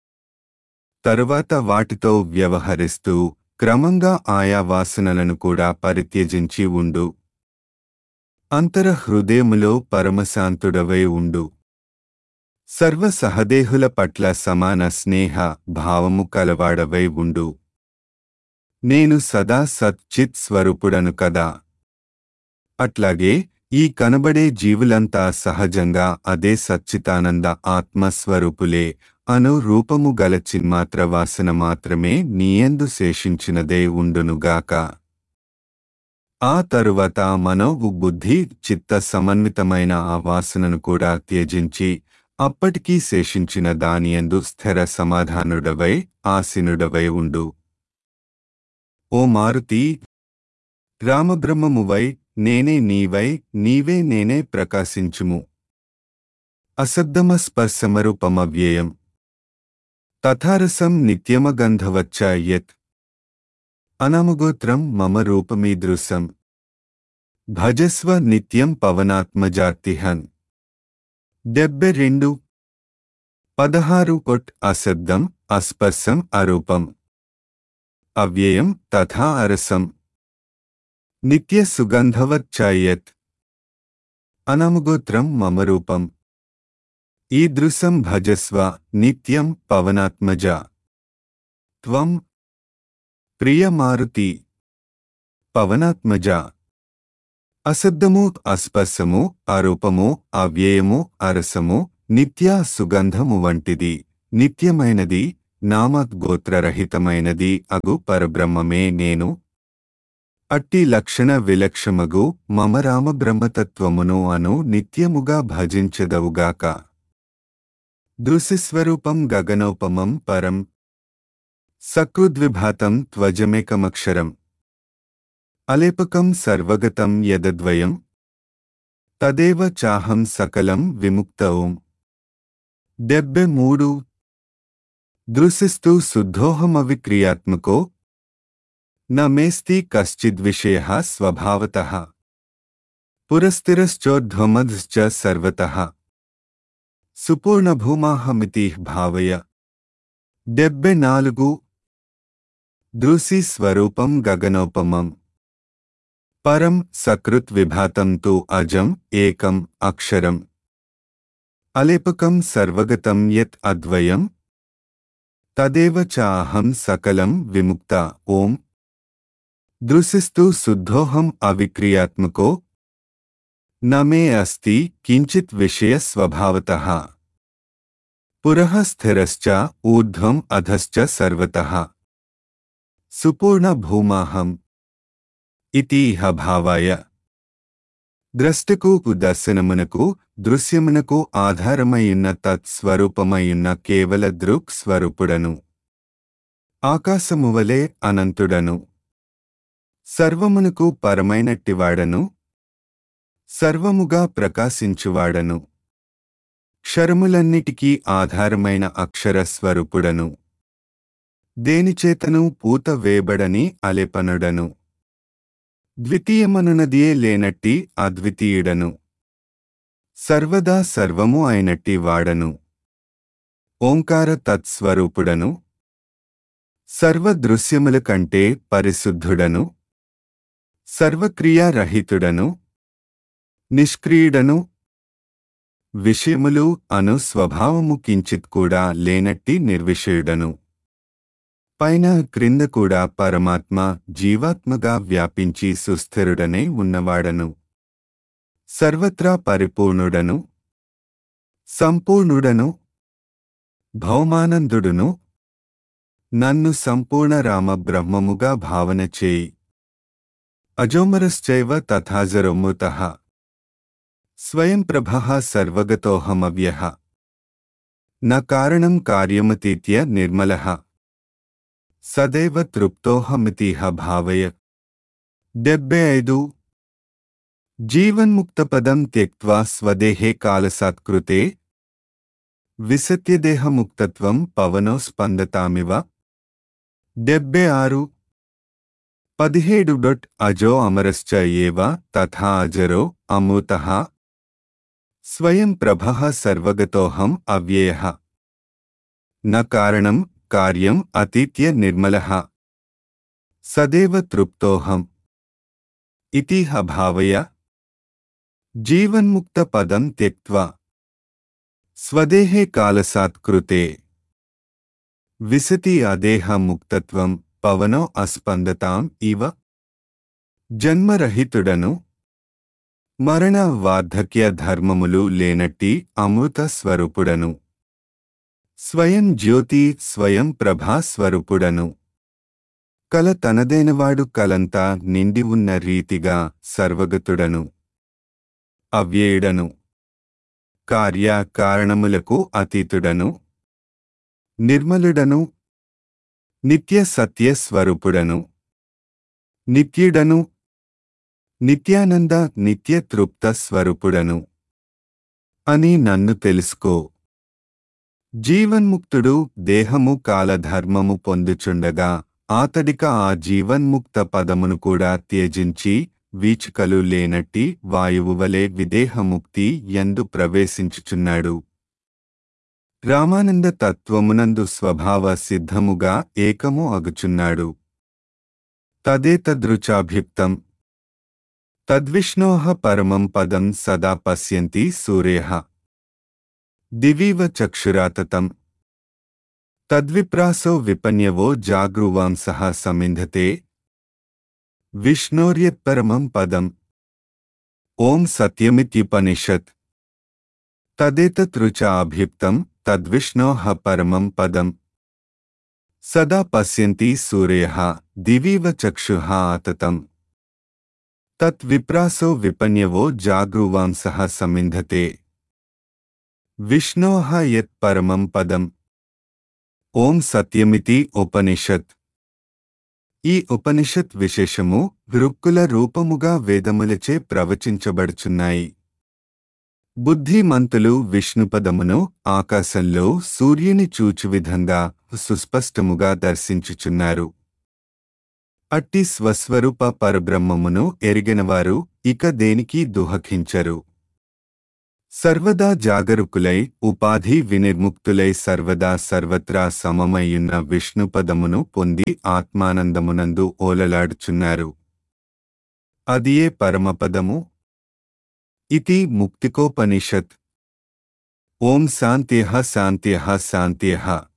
తరువాత వాటితో వ్యవహరిస్తూ క్రమంగా ఆయా వాసనలను కూడా పరిత్యజించి ఉండు. అంతర హృదయములో పరమశాంతుడవై ఉండు. సర్వ సహదేహుల పట్ల సమాన స్నేహ భావము కలవాడవై ఉండు. నేను సదా సచ్చిత్ స్వరూపుడను కదా. అట్లాగే ఈ కనబడే జీవులంతా సహజంగా అదే సచ్చితానంద ఆత్మస్వరూపులే అను రూపము గల చిన్మాత్ర వాసన మాత్రమే నీయందు శేషించినదే ఉండునుగాక. ఆ తరువాత మనో బుద్ధి చిత్త సమన్వితమైన ఆ వాసనను కూడా త్యజించి అప్పటికీ శేషించిన దానియందు స్థిర సమాధానుడవై ఆసీనుడవై ఉండు. ఓ మారుతి, రామబ్రహ్మమువై నేనే నీవై నీవే నేనే ప్రకాశించుము. అశబ్దమ స్పర్శమరూపమవ్యేయం తథారసం నిత్యమగంధవచ్చ యత్ అనామగోత్రం మమ రూపమీదృశం భజస్వ నిత్యం పవనాత్మజార్తిహన్. డెబ్బై రెండు పదహారు కొట్ అశబ్దం అస్పర్శం అరూపం అవ్యయం తథా అరసం నిత్య సుగంధవచ్చ యత్ అనామగోత్రం మమ రూపం ఈదృశం భజస్వ నిత్యం పవనాత్మజ త్వం. ప్రియ మారుతి, పవనాత్మజ, అశబ్దము అస్పర్శము అరూపము అవ్యయము అరసము నిత్య సుగంధము వంటిది నిత్యమైనది నామగోత్రరహితమైనది అగు పరబ్రహ్మమే నేను. అట్టి లక్షణ విలక్షమగు మమ రామబ్రహ్మతత్వమును అను నిత్యముగా భజించెదవుగాక. దృశిస్వరూపం గగనోపమం పరం సకృద్విభాతం త్వజమేకమక్షరం అలేపకం సర్వగతం యదద్వయం తదేవ చాహం సకలం విముక్త ఓం. డెబ్బై మూడు దృశిస్తూ శుద్ధోహమవిక్రియాత్మకో న మేస్తి కశ్చిద్విషయః స్వభావతః పురస్తిరశ్చోర్ధ్వమధశ్చ సర్వతః సుపూర్ణభూమాహమితి భావయ. డెబ్బై నాలుగు దృశి స్వరూపం గగనోపమం పరం సకృత్ విభాతం తు అజం ఏకం అక్షరం అలేపకం సర్వగతం యత్ అద్వయం తదేవ చ అహం సకలం విముక్త ఓం. దృశిస్తూ శుద్ధోహం అవిక్రియాత్మకో న మే అస్తి కించిత్ విషయ స్వభావతః పురః స్థిరశ్చ ఊర్ధ్వం అధశ్చ సర్వతః సుపూర్ణ భూమాహం ఇతి ఇహ భావాయ. ద్రష్టకు దర్శనమునకు దృశ్యమునకు ఆధారమయున్న తత్ స్వరూపమయున్న కేవల దృక్ స్వరూపుడను, ఆకాశమువలే అనంతుడను, సర్వమునకు పరమైనట్టివాడను, సర్వముగా ప్రకాశించువాడను, క్షరములన్నిటికీ ఆధారమైన అక్షర స్వరూపుడను, దేనిచేతను పూత వేబడని అలెపనుడను, ద్వితీయమనునదియే లేనట్టి అద్వితీయుడను, సర్వదా సర్వము అయినట్టి వాడను, ఓంకార తత్స్వరూపుడను, సర్వదృశ్యముల కంటే పరిశుద్ధుడను, సర్వక్రియారహితుడను, నిష్క్రియుడను, విషయములు అను స్వభావము కించిత్ కూడా లేనట్టి నిర్విషయుడను, పైన క్రింద కూడా పరమాత్మ జీవాత్మగా వ్యాపించి సుస్థిరుడనే ఉన్నవాడను, సర్వత్రా పరిపూర్ణుడను, సంపూర్ణుడను, భౌమానందుడును, నన్ను సంపూర్ణ రామ బ్రహ్మముగా భావన చేయి. అజోమరశ్చైవ తథాజరోమృతః స్వయం ప్రభః సర్వగతోహమవ్యః న కారణం కార్యమతీత్య నిర్మలః సదైవ తృప్తోహమితిహ భావయ. డెబ్బై ఐదు జీవన్ముక్తపదం త్యక్త్వా స్వదేహే కాలసత్కృతే విసత్యదేహముక్తత్వం పవనో స్పందతామివ. డెబ్బై ఆరు పదిహేడు డొట్ అజో అమరశ్చ ఏవ తథా అజరో అమృతః స్వయం ప్రభః సర్వగతోహం అవ్యయః న కారణం కార్యం అతీత్య నిర్మలః సదేవ తృప్తోహం ఇతిహ భావయ. జీవన్ముక్త పదం త్యక్త్వా స్వదేహే కాలసాత్కృతే విశతి అదేహ ముక్తత్వం పవనో అస్పందతాం ఇవ. జన్మరహితుడను మరణ వార్ధక్య ధర్మములు లేనట్టి అమృత స్వరూపుడను స్వయం జ్యోతి స్వయం ప్రభా స్వరూపుడను కల తనదైనవాడు కలంతా నిండి ఉన్న రీతిగా సర్వగతుడను అవ్యయుడను కార్య కారణములకు అతీతుడను నిర్మలుడను నిత్య సత్య స్వరూపుడను నిత్యుడను నిత్యానంద నిత్య తృప్త స్వరూపుడను అని నన్ను తెలుసుకో. జీవన్ముక్తుడు దేహము కాలధర్మము పొందుచుండగా ఆతడిక ఆ జీవన్ముక్త పదమును కూడా త్యజించి వీచికలు లేనట్టి వాయువు వలె విదేహముక్తి యందు ప్రవేశించుచున్నాడు. రామానంద తత్వమునందు స్వభావ సిద్ధముగా ఏకము అగుచున్నాడు. తదేతదృచాభ్యుక్తం తద్విష్ణోః పరమం పదం సదా పశ్యంతి సూర్యః దివీవ చక్షురాతతం తద్విప్రాసో విపన్యవో జాగృవాంసః సమింధతే విష్ణోర్యత్పరమం పదం. ఓం సత్యమిత్యుపనిషత్. తదేతదృచ అభ్యుక్తం తద్విష్ణోః పరమం పదం సదా పశ్యంతి సూర్యః దివీవ చక్షుః ఆతతం తత్ విప్రాసో విపన్యవో జాగృవాంసః సమింధతే విష్ణోః యత్ పరమం పదం. ఓం సత్యమితి ఉపనిషత్. ఈ ఉపనిషత్ విశేషము వృక్కుల రూపముగా వేదములచే ప్రవచించబడుచున్నాయి. బుద్ధిమంతులు విష్ణుపదమును ఆకాశంలో సూర్యుని చూచు విధంగా సుస్పష్టముగా దర్శించుచున్నారు. అట్టి స్వస్వరూప పరబ్రహ్మమును ఎరిగినవారు ఇక దేనికి దుఃఖించరు. సర్వదా జాగరూకులై ఉపాధి వినిర్ముక్తులై సర్వదా సర్వత్రా సమమయ్యున్న విష్ణుపదమును పొంది ఆత్మానందమునందు ఓలలాడుచున్నారు. అదియే పరమపదము. ఇతి ముక్తికోపనిషత్. ఓం శాంత్యః శాంత్యః శాంత్యః.